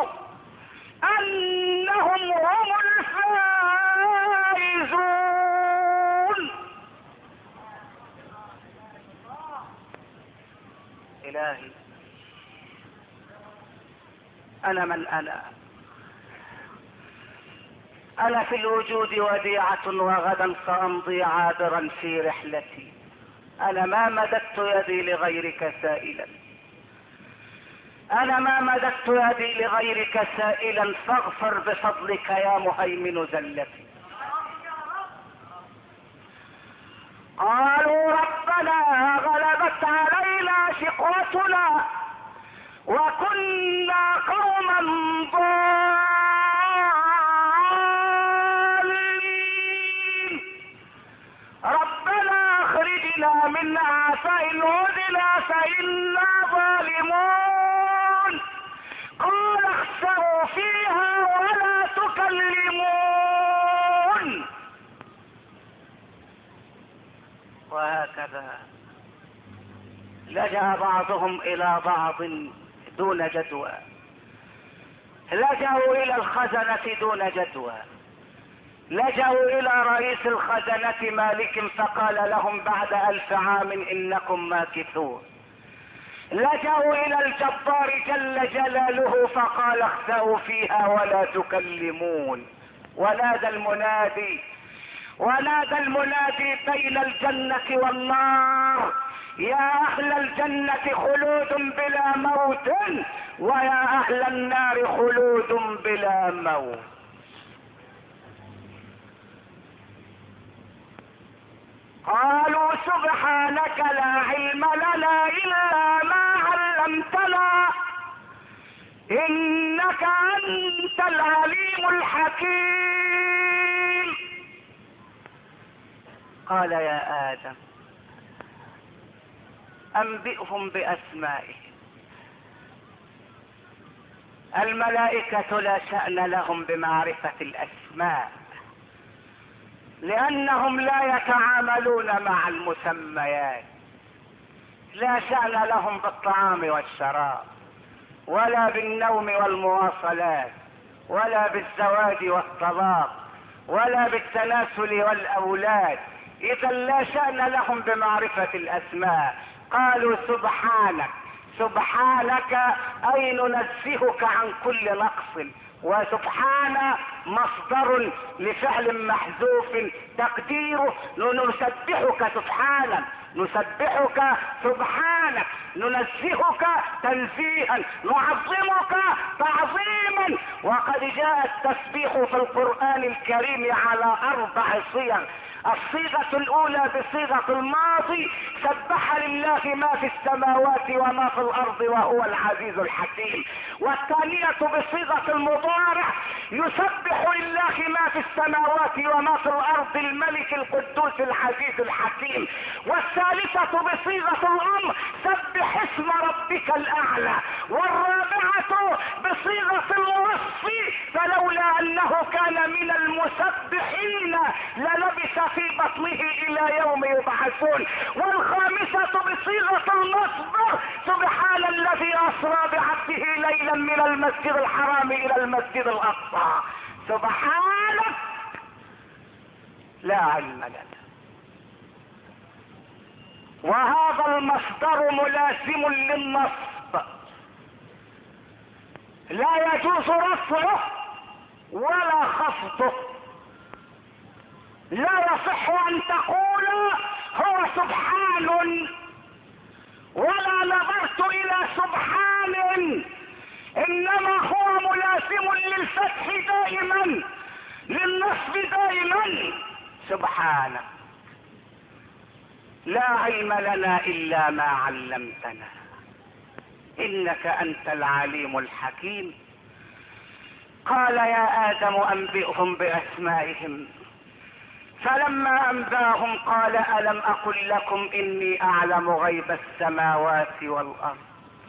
انهم هم الفائزون. الهي انا من انا انا في الوجود وديعة وغدا سامضي عابرا في رحلتي. انا ما مددت يدي لغيرك سائلا انا ما مددت يدي لغيرك سائلا فاغفر بفضلك يا مهيمن زلتي. قالوا ربنا غلبت علينا شقوتنا وكنا قوما ضالين ربنا اخرجنا منها فإن عدنا فإنا ظالمون قال اخسئوا فيها ولا تكلمون. وهكذا لجأ بعضهم إلى بعض دون جدوى لجأوا إلى الخزنة دون جدوى لجأوا إلى رئيس الخزنة مالك فقال لهم بعد ألف عام إنكم ماكثون. لجأوا إلى الجبار جل جلاله فقال اخسئوا فيها ولا تكلمون. ونادى المنادي ونادى المنادي بين الجنة والنار يا أهل الجنة خلود بلا موت ويا أهل النار خلود بلا موت. قالوا سبحانك لا علم لنا إلا ما علمتنا إنك أنت العليم الحكيم. قال يا آدم أنبئهم بأسمائهم. الملائكة لا شأن لهم بمعرفة الأسماء لأنهم لا يتعاملون مع المسميات. لا شأن لهم بالطعام والشراب ولا بالنوم والمواصلات ولا بالزواج والطلاق ولا بالتناسل والأولاد. إذا لا شأن لهم بمعرفة الأسماء. قالوا سبحانك سبحانك أي ننزهك عن كل نقص. وسبحان مصدر لفعل محذوف تقديره نسبحك سبحانا نسبحك سبحانك ننزهك تنزيها نعظمك تعظيما. وقد جاء التسبيح في القرآن الكريم على أربع صيغ. الصيغة الأولى بصيغة الماضي سبح لله ما في السماوات وما في الأرض وهو العزيز الحكيم. والثانية بصيغة المضارع يسبح لله ما في السماوات وما في الأرض الملك القدوس العزيز الحكيم. والثالثة بصيغة الأمر سبح اسم ربك الأعلى. والرابعة بصيغة الوصف فلولا أنه كان من المسبحين للبث في بطنه الى يوم يبعثون. والخامسة بصيغة المصدر سبحان الذي اسرى بعبده ليلا من المسجد الحرام الى المسجد الاقصى. سبحانك لا علم لنا. وهذا المصدر ملازم للنصب لا يجوز رفعه ولا خفضه. لا يصح ان تقول هو سبحان ولا نظرت الى سبحان انما هو ملازم للفتح دائما للنصب دائما. سبحانك لا علم لنا الا ما علمتنا انك انت العليم الحكيم. قال يا آدم أنبئهم بأسمائهم. فلما انباهم قال الم اقل لكم اني اعلم غيب السماوات والارض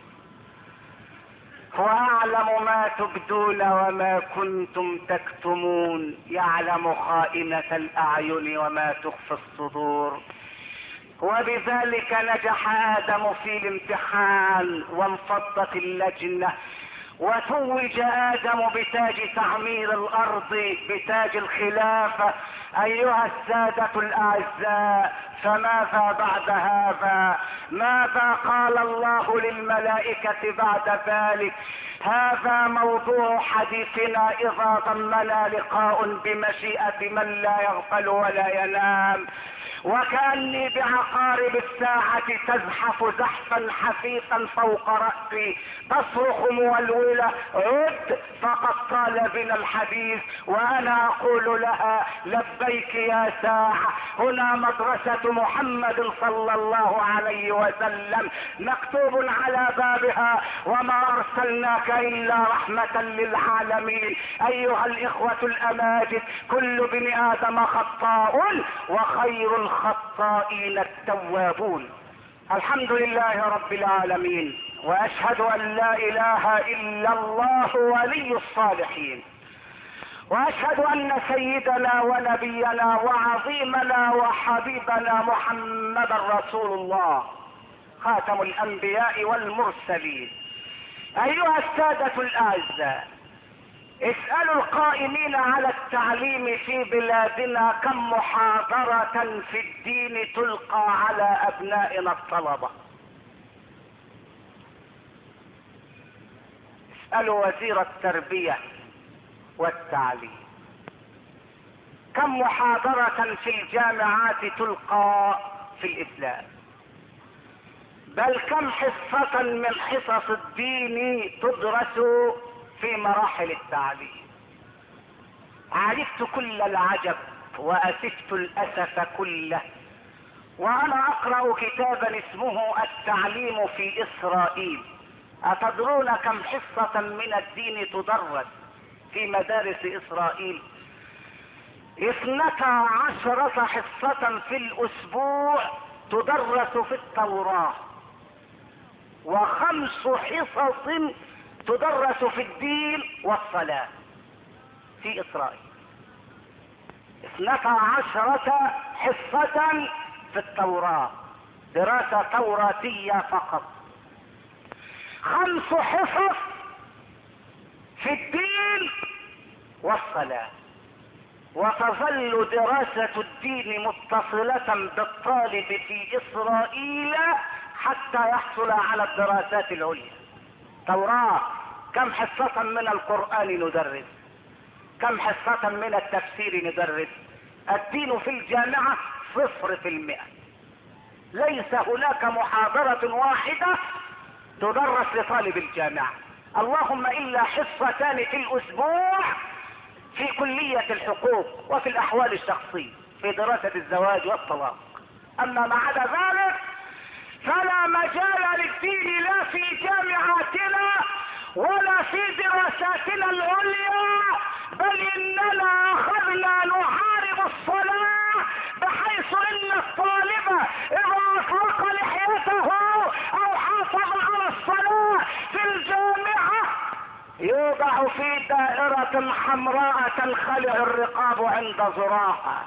واعلم ما تبدون وما كنتم تكتمون، يعلم خائنة الاعين وما تخفي الصدور. وبذلك نجح ادم في الامتحان وانفضت اللجنة، وتوج ادم بتاج تعمير الارض، بتاج الخلافة. ايها السادة الاعزاء، فماذا بعد هذا؟ ماذا قال الله للملائكة بعد ذلك؟ هذا موضوع حديثنا اذا ضمنا لقاء بمشيئة من لا يغفل ولا ينام. وكأني بعقارب الساعة تزحف زحفا حثيثا فوق رأسي، تصرخ مولولة عد فقد طال بنا الحديث، وانا اقول لها لبيك يا ساعة. هنا مدرسة محمد صلى الله عليه وسلم مكتوب على بابها، وما ارسلناك الا رحمة للعالمين. ايها الاخوة الاماجد، كل ابن ادم خطاء وخير الخطائين التوابون. الحمد لله رب العالمين، واشهد ان لا اله الا الله ولي الصالحين، واشهد ان سيدنا ونبينا وعظيمنا وحبيبنا محمدا رسول الله خاتم الانبياء والمرسلين. ايها السادة الاعزاء، اسألوا القائمين على التعليم في بلادنا كم محاضرة في الدين تلقى على ابنائنا الطلبة. اسألوا وزير التربية والتعليم كم محاضرة في الجامعات تلقى في الاسلام، بل كم حصة من حصص الدين تدرس في مراحل التعليم. عرفت كل العجب واسفت الاسف كله وانا اقرأ كتابا اسمه التعليم في اسرائيل. اتدرون كم حصة من الدين تدرس في مدارس اسرائيل؟ اثنتا عشرة حصة في الاسبوع تدرس في التوراة، وخمس حصص تدرس في الدين والصلاة في اسرائيل. اثنتا عشرة حصة في التوراة، دراسة توراتية فقط. خمس حصص في الدين والصلاة، وتظل دراسة الدين متصلة بالطالب في اسرائيل حتى يحصل على الدراسات العليا. توراة، كم حصة من القرآن ندرس؟ كم حصة من التفسير ندرس؟ الدين في الجامعة صفر في المئة. ليس هناك محاضرة واحدة تدرس لطالب الجامعة، اللهم إلا حصتان في الأسبوع في كلية الحقوق وفي الأحوال الشخصية في دراسة الزواج والطلاق. أما ما عدا ذلك فلا مجال للدين لا في جامعاتنا ولا في دراساتنا العليا، بل اننا اخذنا نحارب الصلاة، بحيث ان الطالب اذا اطلق لحيته او حافظ على الصلاة في الجامعة يوضع في دائرة حمراء تنخلع الرقاب عند زراها.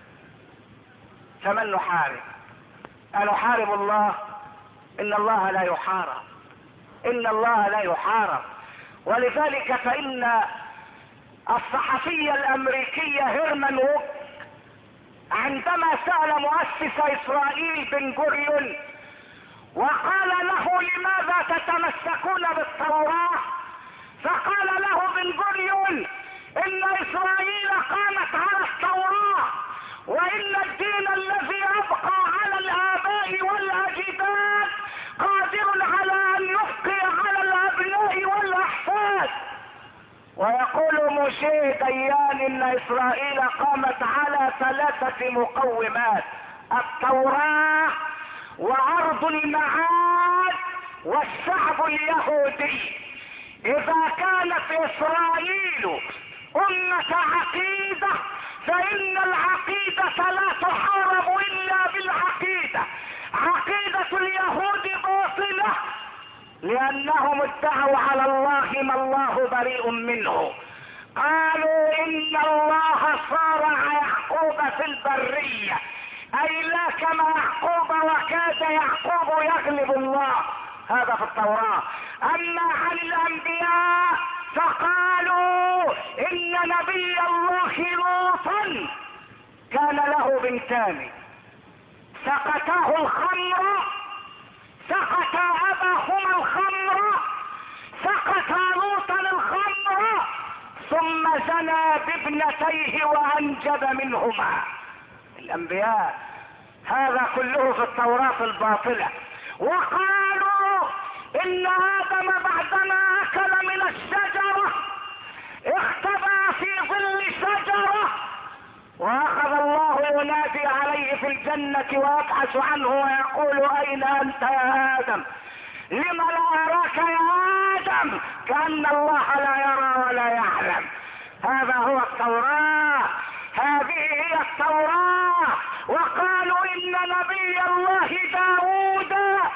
فمن نحارب؟ أنحارب الله؟ إن الله لا يحارب، إن الله لا يحارب. ولذلك فإن الصحفي الأمريكي هيرمان ووك عندما سأل مؤسس إسرائيل بن غوريون وقال له لماذا تتمسكون بالتوراة، فقال له بن غوريون إن إسرائيل قامت على التوراة، وإن الدين الذي أبقى على الآباء والأجداد قادر على أن يبقي على الأبناء والأحفاد. ويقول موشيه ديان إن إسرائيل قامت على ثلاثة مقومات: التوراة وعرض المعاد والشعب اليهودي. إذا كانت إسرائيل أمة عقيدة فإن العقيدة لانهم ادعوا على الله ما الله بريء منه. قالوا ان الله صارع يعقوب في البرية، اي لا كما يعقوب وكاد يعقوب يغلب الله، هذا في التوراة. اما عن الانبياء فقالوا ان نبي الله لوطا كان له بنتان سقطاه الخمر، سقط اباهما الخمر، سقط لوطا الخمر، ثم زنى بابنتيه وانجب منهما. الانبياء هذا كله في التوراة الباطلة. وقالوا ان ادم بعدما اكل من الشجرة اختبأ في ظل شجرة، واخذ الله ينادي عليه في الجنة ويبحث عنه ويقول اين انت يا ادم؟ لم لا اراك يا ادم؟ كأن الله لا يرى ولا يعلم. هذا هو التوراة، هذه هي التوراة. وقالوا ان نبي الله داود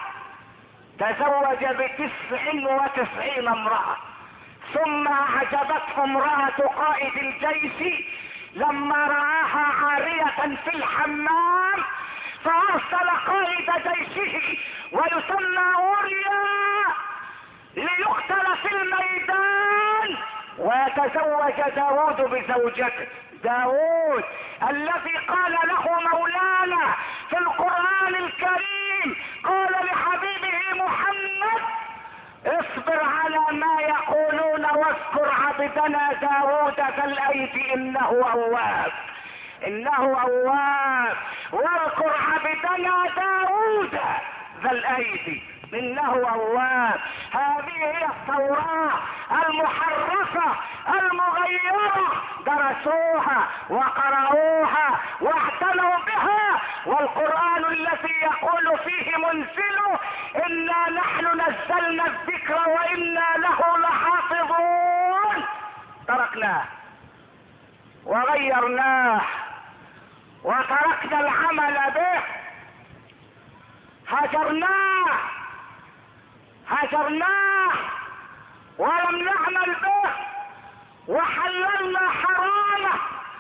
تزوج بتسع وتسعين امرأة، ثم اعجبته امرأة قائد الجيش لما رآها عارية في الحمام، فارسل قائد جيشه ويسمى أوريا ليقتل في الميدان ويتزوج داود بزوجته. داود الذي قال له مولانا في القرآن الكريم، قال لحبيبه محمد اصبر على ما يقولون واذكر عبدنا داود ذا الايدي انه اواب، انه اواب. واذكر عبدنا داود ذا الايدي انه اواب. هذه هي التوراة المحرفة المغيرة، درسوها وقرأوها واعتنوا بها. والقرآن الذي يقول فيه منزله انا نحن نزلنا الذكر وانا له لحافظون، تركناه وغيرناه وتركنا العمل به، هجرناه هجرناه ولم نعمل به، وحللنا حرامه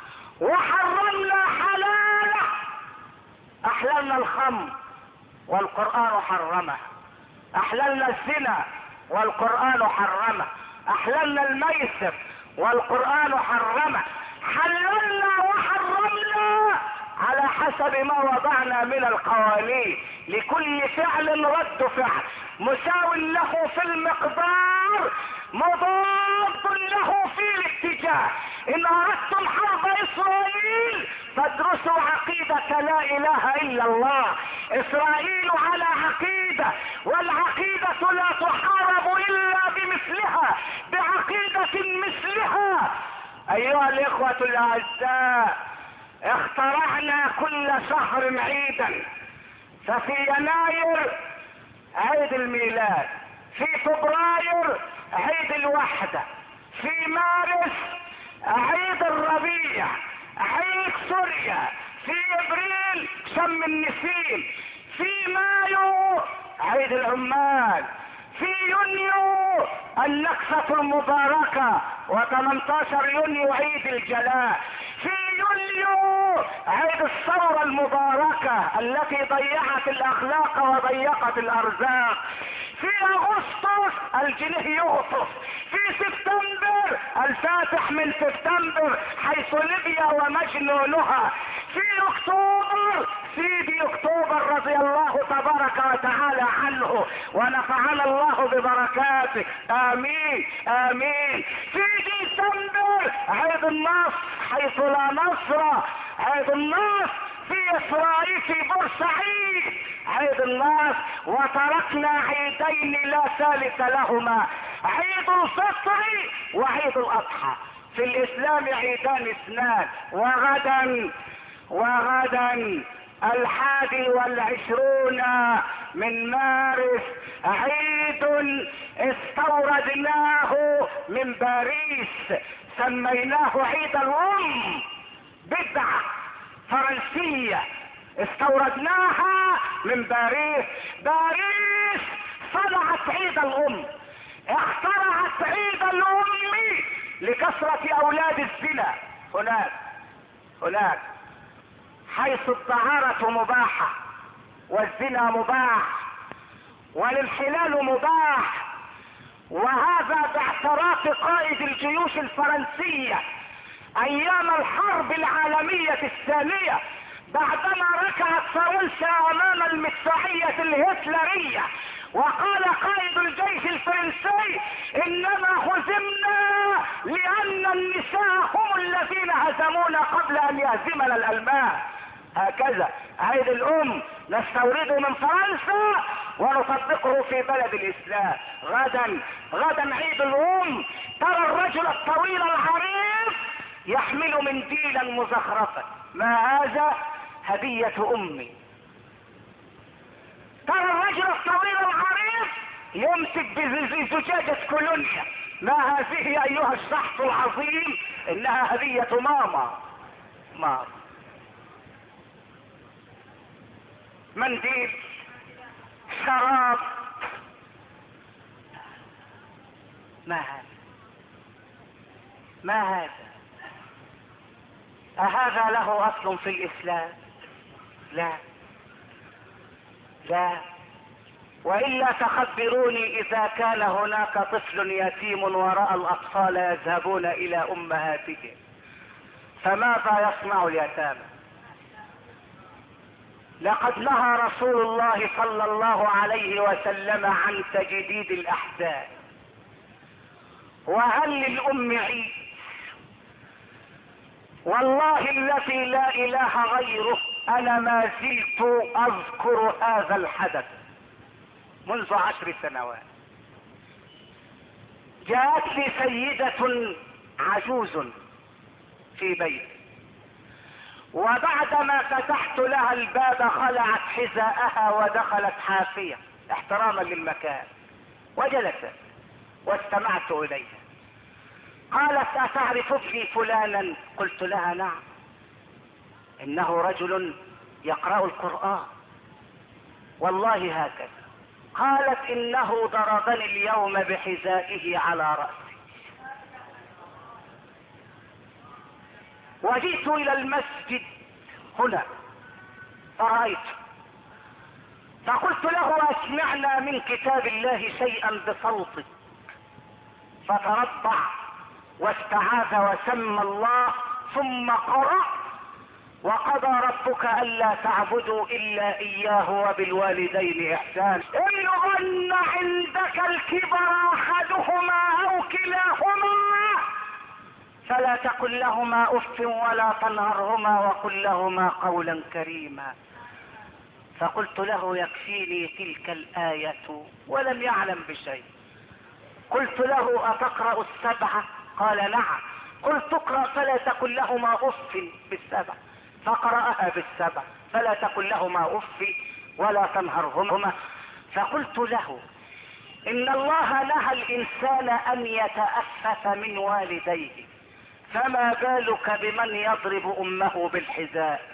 وحرمنا حلاله. احللنا الخمر والقرآن حرمه، احللنا الزنا والقرآن حرمه، احللنا الميسر والقرآن حرمه. حللنا وحرمنا على حسب ما وضعنا من القوانين، لكل فعل رد فعل مساو له في المقدار مضاد له في الاتجاه. ان اردتم حرب اسرائيل فادرسوا عقيدة لا اله الا الله. اسرائيل على عقيدة، والعقيدة لا تحارب الا بمثلها، بعقيدة مثلها. ايها الاخوة الاعزاء، اخترعنا كل شهر عيدا، ففي يناير عيد الميلاد، في فبراير عيد الوحدة، في مارس عيد الربيع، عيد سوريا، في ابريل شم النسيم، في مايو عيد العمال، في يونيو النكسة المباركة، وثمانية عشر يونيو عيد الجلاء، في يوليو عيد الثورة المباركة التي ضيعت الاخلاق وضيقت الارزاق، في اغسطس الجنيه يغطس، في سبتمبر الفاتح من سبتمبر حيث ليبيا ومجنونها، في اكتوبر سيدي اكتوبر رضي الله تبارك وتعالى عنه ونفعنا الله ببركاته، امين امين. في ديسمبر عيد النصر حيث لا نصر، عيد النصر في اسرائيل في بورسعيد عيد النصر. وتركنا عيدين لا ثالث لهما، عيد الفطر وعيد الاضحى. في الاسلام عيدان اثنان، وغدا وغدا الحادي والعشرون من مارس عيد استوردناه من باريس، سميناه عيد الام، بدعة فرنسية استوردناها من باريس. باريس صنعت عيد الام، اخترعت عيد الام لكثرة اولاد الزنا. هناك هناك حيث الطهارة مباحة والزنا مباح والانحلال مباح، وهذا باعتراف قائد الجيوش الفرنسية ايام الحرب العالمية الثانية، بعدما ركعت فرنسا امام المدفعية الهتلرية، وقال قائد الجيش الفرنسي انما هزمنا لان النساء هم الذين هزمونا قبل ان يهزمنا الالمان. هكذا عيد الام نستورده من فرنسا ونطبقه في بلد الاسلام. غدا غدا عيد الام، ترى الرجل الطويل العريض يحمل منديلا مزخرفا، ما هذا؟ هدية امي. ترى الرجل الطويل العريض يمسك بزجاجة كولونيا، ما هذه ايها الشخص العظيم؟ انها هدية ماما. ماما منديل، شراب، ما هذا؟ ما هذا؟ أهذا له أصل في الإسلام؟ لا لا. وإلا تخبروني إذا كان هناك طفل يتيم وراء الأطفال يذهبون إلى أمهاتهم، فماذا يصنع اليتامى؟ لقد نهى رسول الله صلى الله عليه وسلم عن تجديد الأحداث. وهل للأم عيد؟ والله الذي لا إله غيره أنا ما زلت أذكر هذا الحدث منذ عشر سنوات. جاءت لي سيدة عجوز في بيت، وبعدما فتحت لها الباب خلعت حذاءها ودخلت حافية احتراما للمكان، وجلست واستمعت إليها. قالت أتعرف ابني فلانا؟ قلت لها نعم، إنه رجل يقرأ القرآن والله هكذا. قالت إنه ضربني اليوم بحذائه على رأسي. وجئت إلى المسجد هنا فرأيت، فقلت له أسمعنا من كتاب الله شيئا بصوتك، فتربع واستعاذ وسمى الله ثم قرأ وقضى ربك ألا تعبدوا إلا إياه وبالوالدين إحسانا. إن ظن عندك الكبر أحدهما أو كلاهما فلا تقل لهما أف ولا تنهرهما وقل لهما قولا كريما. فقلت له يكفيني تلك الآية ولم يعلم بشيء. قلت له أتقرأ السبعة؟ قال نعم. قلت اقرأ فلا تقل لهما أف بالسبع، فقرأها بالسبع فلا تقل لهما أف ولا تنهرهما. فقلت له إن الله نهى الإنسان أن يتأفف من والديه، فما بالك بمن يضرب أمه بالحذاء؟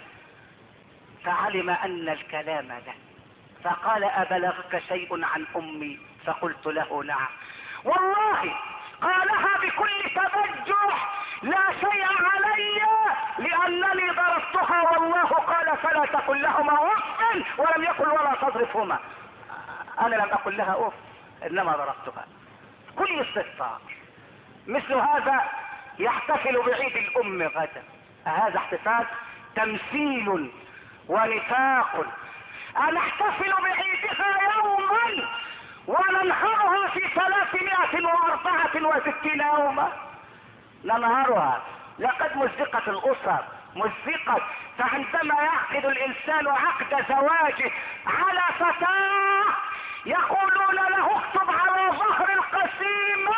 فعلم أن الكلام له، فقال أبلغك شيء عن أمي؟ فقلت له نعم. والله قالها بكل تبجح لا شيء علي لأنني ضربتها، والله قال فلا تقل لهما أف ولم يقل ولا تضربهما. أنا لم أقل لها أف إنما ضربتها. كل استفسار مثل هذا يحتفل بعيد الأم غدا. هذا احتفال تمثيل ونفاق. نحتفل بعيدها يوما وننهرها في ثلاثمائة وأربعة وستين يوما. ننهرها. لقد مزقت الأسر، مزقت. فعندما يعقد الإنسان عقد زواجه على فتاة يقولون له اكتب على ظهر القسيمة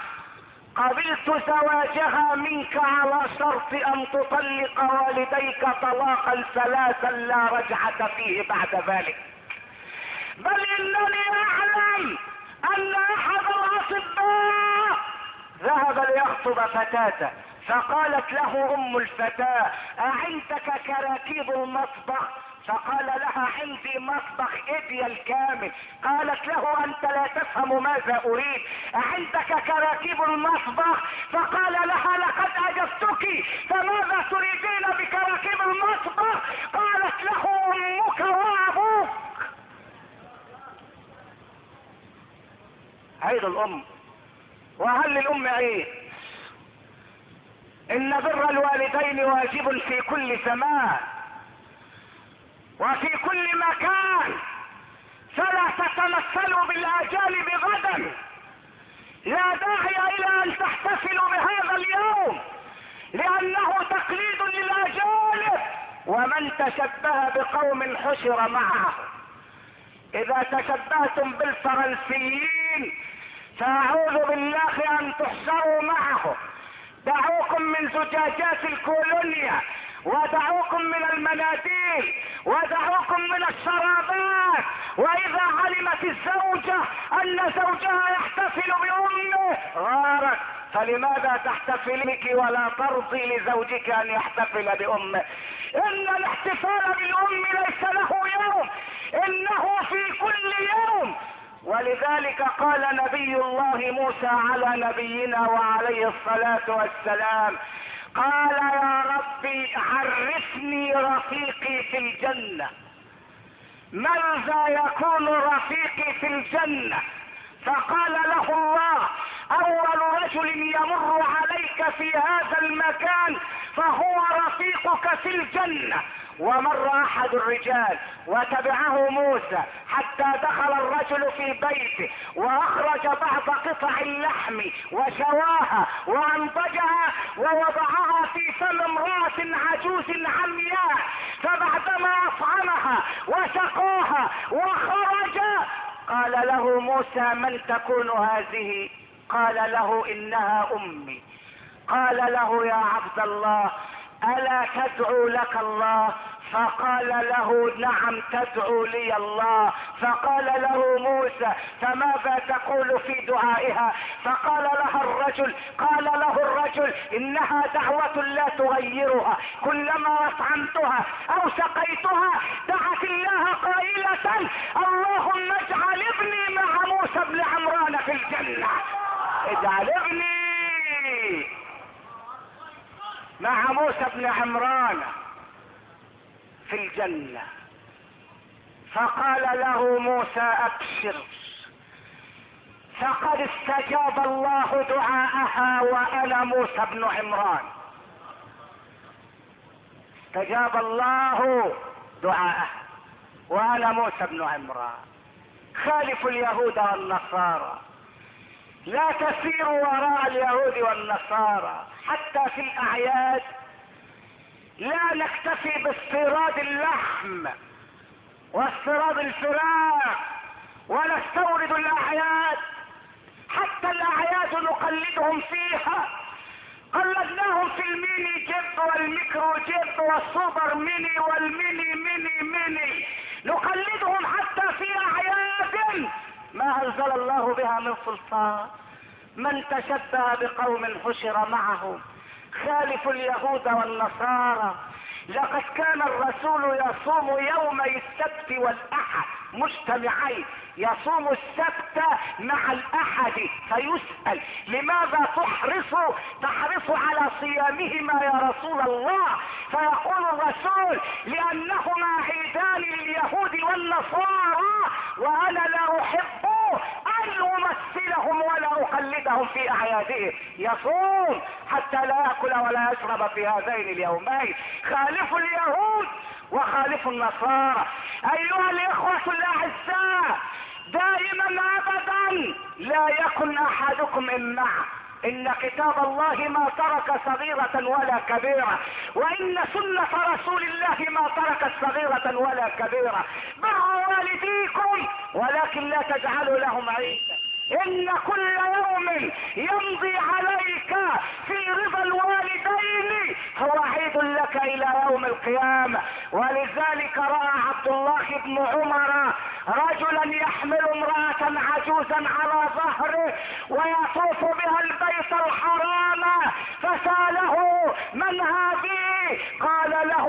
قبلت زواجها منك على شرط ان تطلق والديك طلاقا ثلاثا لا رجعة فيه بعد ذلك. بل انني اعلم ان احد الاطباء ذهب ليخطب فتاة فقالت له ام الفتاة اعندك كراكيب المطبخ؟ فقال لها عندي مطبخ إيديا الكامل. قالت له انت لا تفهم ماذا اريد، عندك كراكيب المطبخ؟ فقال لها لقد اجبتك، فماذا تريدين بكراكيب المطبخ؟ قالت له امك وابوك. عيد الام. وهل للام عيد؟ ان بر الوالدين واجب في كل زمان وفي كل مكان، فلا تتمثلوا بالاجانب غدا. لا داعي الى ان تحتفلوا بهذا اليوم لانه تقليد للاجانب، ومن تشبه بقوم حشر معه. اذا تشبهتم بالفرنسيين فاعوذ بالله ان تحشروا معه. دعوكم من زجاجات الكولونيا، ودعوكم من المناديل، ودعوكم من الشرابات. واذا علمت الزوجة ان زوجها يحتفل بامه غارت، فلماذا تحتفلك ولا ترضي لزوجك ان يحتفل بامه؟ ان الاحتفال بالام ليس له يوم، انه في كل يوم. ولذلك قال نبي الله موسى على نبينا وعليه الصلاة والسلام، قال يا ربي عرفني رفيقي في الجنة. ماذا يكون رفيقي في الجنة؟ فقال له الله اول رجل يمر عليك في هذا المكان فهو رفيقك في الجنة. ومر احد الرجال وتبعه موسى حتى دخل الرجل في بيته واخرج بعض قطع اللحم وشواها وانضجها ووضعها في فم امرأة عجوز عمياء، فبعدما اطعمها وسقاها وخرج قال له موسى من تكون هذه؟ قال له انها امي. قال له يا عبد الله الا تدعو لك الله؟ فقال له نعم تدعو لي الله. فقال له موسى فماذا تقول في دعائها؟ فقال لها الرجل قال له الرجل انها دعوة لا تغيرها، كلما اطعمتها او سقيتها دعت الله قائلة اللهم اجعل ابني مع موسى بن عمران في الجنة. اجعل ابني مع موسى بن عمران في الجنة. فقال له موسى ابشر، فقد استجاب الله دعاءها وانا موسى بن عمران. استجاب الله دعاءها وانا موسى بن عمران. خالف اليهود والنصارى، لا تسيروا وراء اليهود والنصارى. حتى في الاعياد لا نكتفي باستيراد اللحم واستيراد الفراخ ونستورد الاعياد، حتى الاعياد نقلدهم فيها. قلدناهم في الميني جيب والميكرو جيب والسوبر ميني والميني ميني ميني، نقلدهم حتى في اعياد ما انزل الله بها من سلطان. من تشبه بقوم حشر معهم. خالف اليهود والنصارى. لقد كان الرسول يصوم يومي السبت والاحد مجتمعين، يصوم السبت مع الاحد، فيسأل لماذا تحرص تحرص على صيامهما يا رسول الله؟ فيقول الرسول لانهما عيدان لليهود والنصارى وانا لا احب ان امثلهم ولا اقلدهم في اعيادهم. يصوم حتى لا ياكل ولا يشرب في هذين اليومين. خالفوا اليهود وخالفوا النصارى. ايها الاخوة الاعزاء، دائما ابدا لا يكن احدكم امعه. ان كتاب الله ما ترك صغيرة ولا كبيرة، وان سنة رسول الله ما تركت صغيرة ولا كبيرة. بروا والديكم ولكن لا تجعلوا لهم عيدا. ان كل يوم يمضي عليك في رضا الوالدين هو عيد لك الى يوم القيامة. ولذلك رأى عبد الله بن عمر رجلا يحمل امرأة عجوزا على ظهره ويطوف بها البيت الحرام، فسأله من هذه؟ قال له ان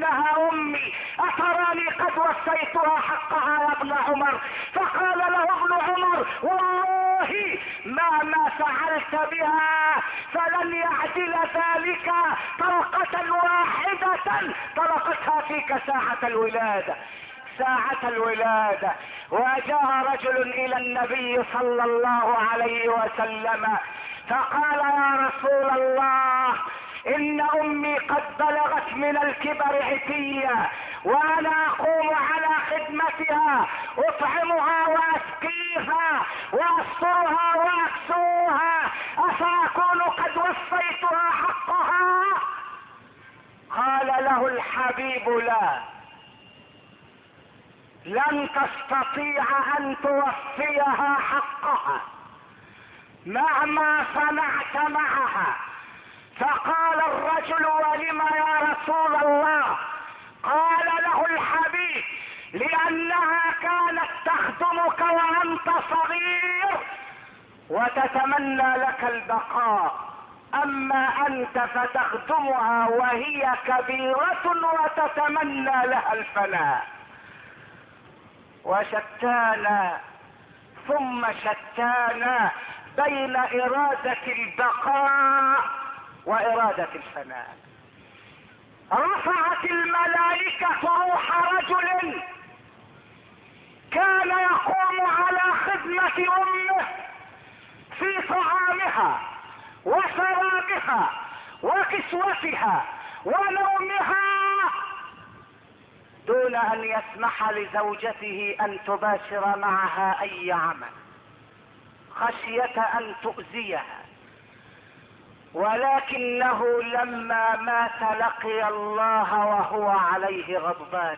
انها امي، اتراني قد وفيتها حقها يا ابن عمر. فقال له ابن عمر والله ما ما فعلت بها فلن يعدل ذلك طلقة واحدة طلقتها فيك ساعة الولادة، ساعة الولادة. وجاء رجل الى النبي صلى الله عليه وسلم فقال يا رسول الله ان امي قد بلغت من الكبر عتية وانا اقوم على خدمتها، اطعمها واسقيها واسترها واكسوها، افاكون قد وفيتها حقها؟ قال له الحبيب لا، لن تستطيع ان توفيها حقها مهما صنعت معها. فقال الرجل ولم يا رسول الله؟ قال له الحبيب لانها كانت تخدمك وانت صغير وتتمنى لك البقاء، اما انت فتخدمها وهي كبيرة وتتمنى لها الفناء. وشتانا ثم شتانا بين ارادة البقاء وارادة الفناء. رفعت الملائكة روح رجل كان يقوم على خدمة امه في طعامها وشرابها وكسوتها ونومها دون ان يسمح لزوجته ان تباشر معها اي عمل خشية ان تؤذيها. ولكنه لما مات لقي الله وهو عليه غضبان.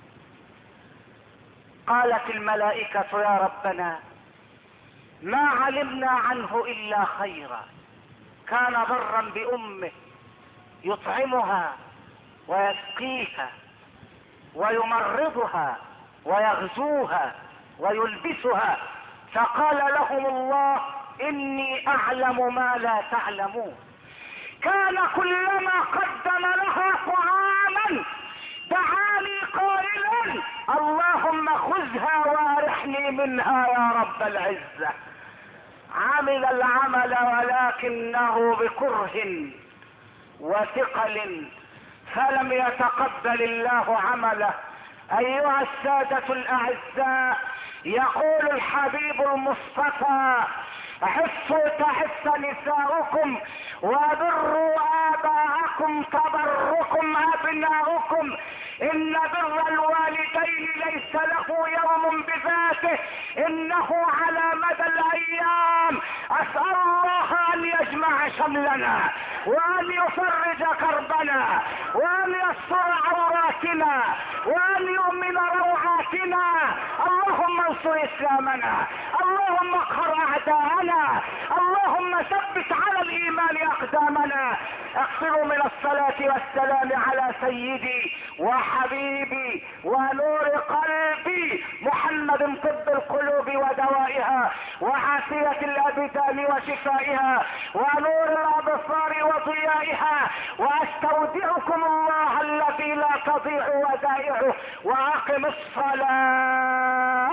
قالت الملائكة يا ربنا ما علمنا عنه الا خيرا، كان برا بامه يطعمها ويسقيها ويمرضها ويغزوها ويلبسها. فقال لهم الله اني اعلم ما لا تعلمون. كان كلما قدم لها طعاما دعاني قائلا اللهم خذها وارحني منها يا رب العزة. عمل العمل ولكنه بكره وثقل فلم يتقبل الله عمله. ايها السادة الاعزاء، يقول الحبيب المصطفى عفوا تعف نساؤكم وبروا اباءكم تبركم ابناؤكم. ان بر الوالدين ليس له يوم بذاته، انه على مدى الايام. اسأل الله ان يجمع شملنا وان يفرج كربنا وان يستر عوراتنا وان يؤمن روعاتنا. اللهم انصر اسلامنا، اللهم اقهر اعداءنا، اللهم ثبت على الايمان اقدامنا. اكثروا من الصلاة والسلام على سيدي وحبيبي ونور قلبي محمد طب القلوب ودوائها وعافية الابدان وشفائها ونور الابصار وضيائها. واستودعكم الله الذي لا تضيع ودائعه. واقم الصلاة.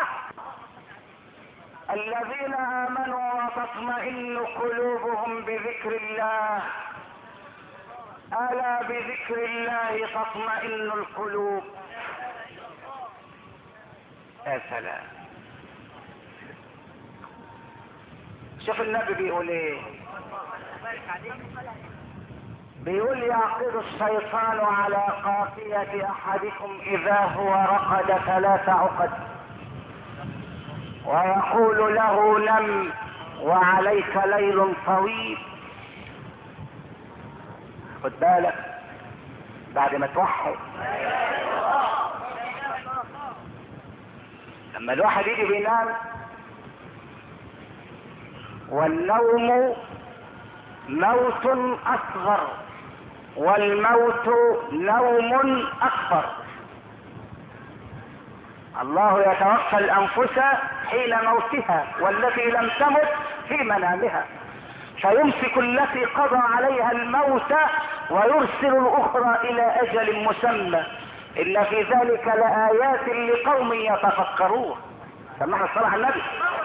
الذين امنوا وتطمئن قلوبهم بذكر الله، الا بذكر الله تطمئن القلوب. يا سلام، شوف النبي بيقول ايه؟ بيقول يعقد الشيطان على قافية احدكم اذا هو رقد ثلاث عقد ويقول له نم وعليك ليل طويل. خد بالك بعد ما توحد، لما الواحد يجي بينام والنوم موت اصغر والموت نوم اكبر. الله يتوفى الانفس حين موتها والتي لم تمت في منامها، فيمسك التي قضى عليها الموت ويرسل الاخرى الى اجل مسمى، ان في ذلك لآيات لقوم يتفكرون. سمعنا الصلاة على النبي.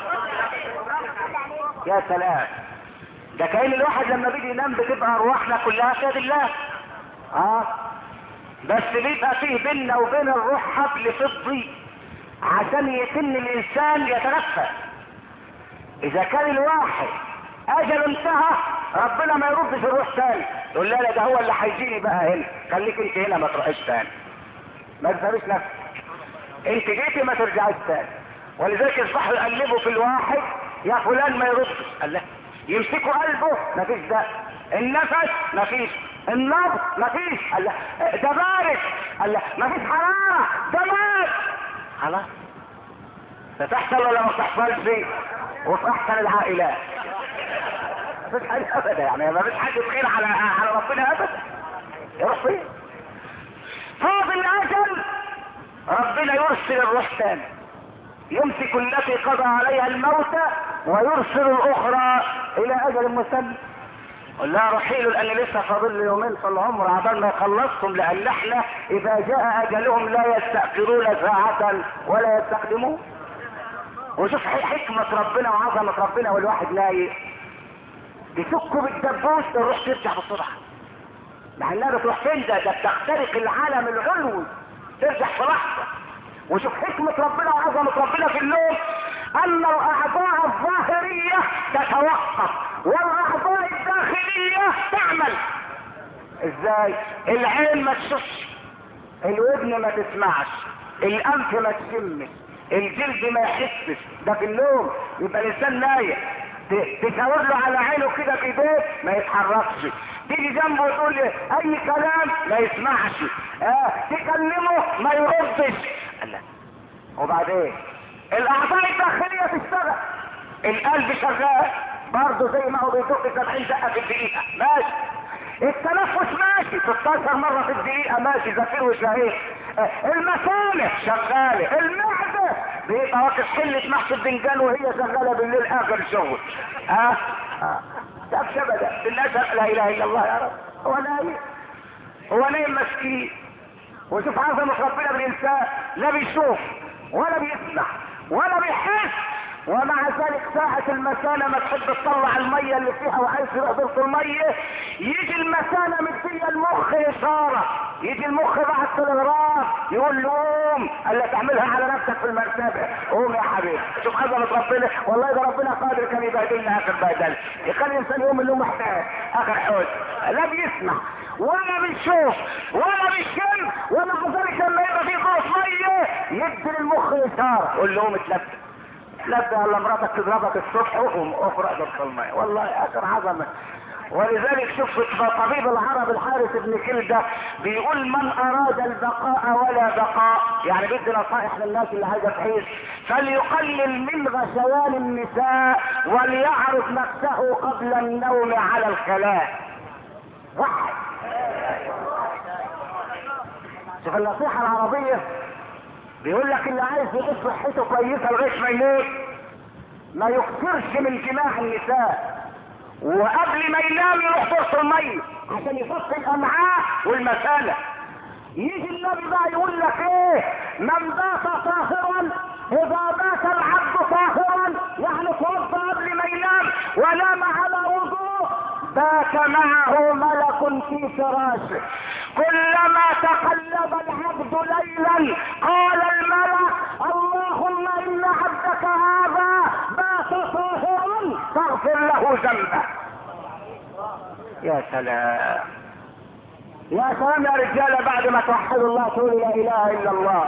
يا سلام، ده كأن الواحد لما بيجي ينام بتبقى ارواحنا كلها في يد الله. اه بس بيبقى فيه بيننا وبين الروح حبل فضي عشان يتم الانسان يتنفس. اذا كان الواحد اجل انتهى ربنا ما يردش الروح تاني، يقول لا لا ده هو اللي هيجيني بقى هنا، خليك انت هنا ما تروحش تاني، ما تسابيش نفسك، انت جيتي ما ترجعش تاني. ولذلك يصبحوا يقلبوا في الواحد، يا فلان ما يردش، قال لا يمسكوا قلبه مفيش ده، النفس مفيش، النبض مفيش، قال لا ده بارد، قال لا مفيش حرارة، ده مات. خلاص بتحصل ولا ما بتحصلش؟ وفي احسن العائلات مفيش حاجة ابدا، يعني مفيش حاجة خير على على ربنا ابدا. يروح فين؟ فاضل الاجل ربنا يرسل الروح تاني، يمسك التي قضى عليها الموت ويرسل الاخرى الى اجل مسمى. قل لا رحيل لان لسه فاضل لي يومين في العمر عبال ما يخلصهم، لان احنا اذا جاء اجلهم لا يستأخرون ساعة ولا يستقدمون. وشوف حكمة ربنا وعظمة ربنا، والواحد نايم يسكوا بالدبوس الروح ترجع بسرعة، مع انها بتروح فين؟ ده ده بتخترق العالم العلوي ترجع في لحظة. وشوف حكمة ربنا وعظمة ربنا في النوم، ان الاعضاء الظاهرية تتوقف والاعضاء الداخلية تعمل. ازاي؟ العين ما تشوفش، الودن ما تسمعش، الانف ما تشمش، الجلد ما يحسش، ده في النوم. يبقى الانسان نايم تشاور له على عينه كده بايديه ما يتحركش، تيجي جنبه وتقول له اي كلام ما يسمعش، اه تكلمه ما يردش. الله. وبعدين الاعضاء الداخليه تشتغل، القلب شغال برضه زي ما هو بيدق سبعين دقه في الدقيقه ماشي، التنفس ماشي ستاشر مره في الدقيقه ماشي، زفير وشهيق، اه المسامع شغاله، المعده بيبقى واخد حله محشي البنجان وهي شغاله بالليل اخر شغل. ها اه طب شبده بالناس لا اله الا الله يا رب. هو نايم، هو نايم مسكين. وشوف عظمه ربنا بالانسان، لا بيشوف ولا بيسمع ولا بيحس، ومع ذلك ساعة المثانة ما تحب تطلع المية اللي فيها وعايز يحضر المية، يجي المثانة مدية المخ اشارة، يجي المخ بعد تلغراف يقول له قوم، قال له تعملها على نفسك في المرتبة، قوم يا حبيبي. شوف عظمة ربنا، والله ده ربنا قادر كان يبهدلنا اخر بهدله، يخلي الانسان يوم اللي هو محتاج اخر حوز، لا بيسمع ولا بيشوف ولا بيشم، ومع ذلك لما يبقى في غرف مية يدي للمخ اشارة، يقول له قوم اتلبس. لا ولا مراتك تضربك الصبح وقوم اقرا ضغط الماء، والله اخر عظمه. ولذلك شوف طبيب العرب الحارث بن كلدة بيقول من اراد البقاء ولا بقاء، يعني بدي نصائح للناس اللي عايزه تعيش، فليقلل من غشيان النساء وليعرف نفسه قبل النوم على الخلاء. واحد. شوف النصيحه العربيه بيقول لك اللي عايز يعيش صحته كويسه لغايه ما يموت ما يكثرش من جماع النساء، وقبل ما ينام يروح دورة الميه عشان يصفي الامعاء والمثانه. يجي النبي بقى يقول لك ايه؟ من بات طاهرا اذا بات العبد طاهرا، يعني توضا قبل ما ينام ونام على وضوء، بات معه ملك في فراشه، كلما تقلب العبد ليلا قال الملك اللهم ان عبدك هذا بات طاهرا فاغفر له ذنبه. يا سلام يا سلام يا رجاله، بعد ما توحدوا الله تقولوا لا اله الا الله.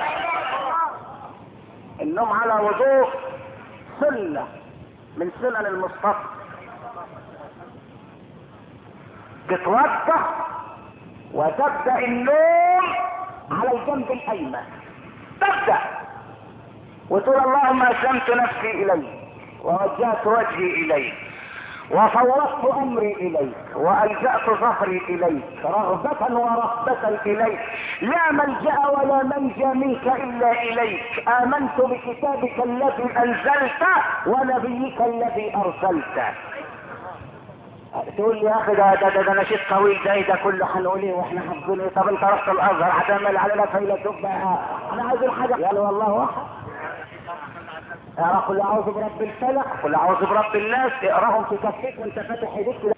النوم على وضوء سنه من سنن المصطفى، تتوضا وتبدأ النوم على الجنب الايمن، تبدأ وتقول اللهم اسلمت نفسي اليك ووجهت وجهي اليك وفوضت امري اليك والجأت ظهري اليك رغبة ورهبة اليك، لا ملجأ ولا منجى منك الا اليك، امنت بكتابك الذي انزلت ونبيك الذي ارسلت. تقول لي يا اخي ده ده ده, ده نشيد طويل زي ده كله هنقول ايه واحنا حافظين ايه؟ طب انت رحت الازهر هتعمل علينا فيلسوف بقى؟ انا عايز الحاجه يلا والله واحد. اقرا قل اعوذ برب الفلق، قل اعوذ برب الناس، اقراهم تكفيك وانت فاتح ايديك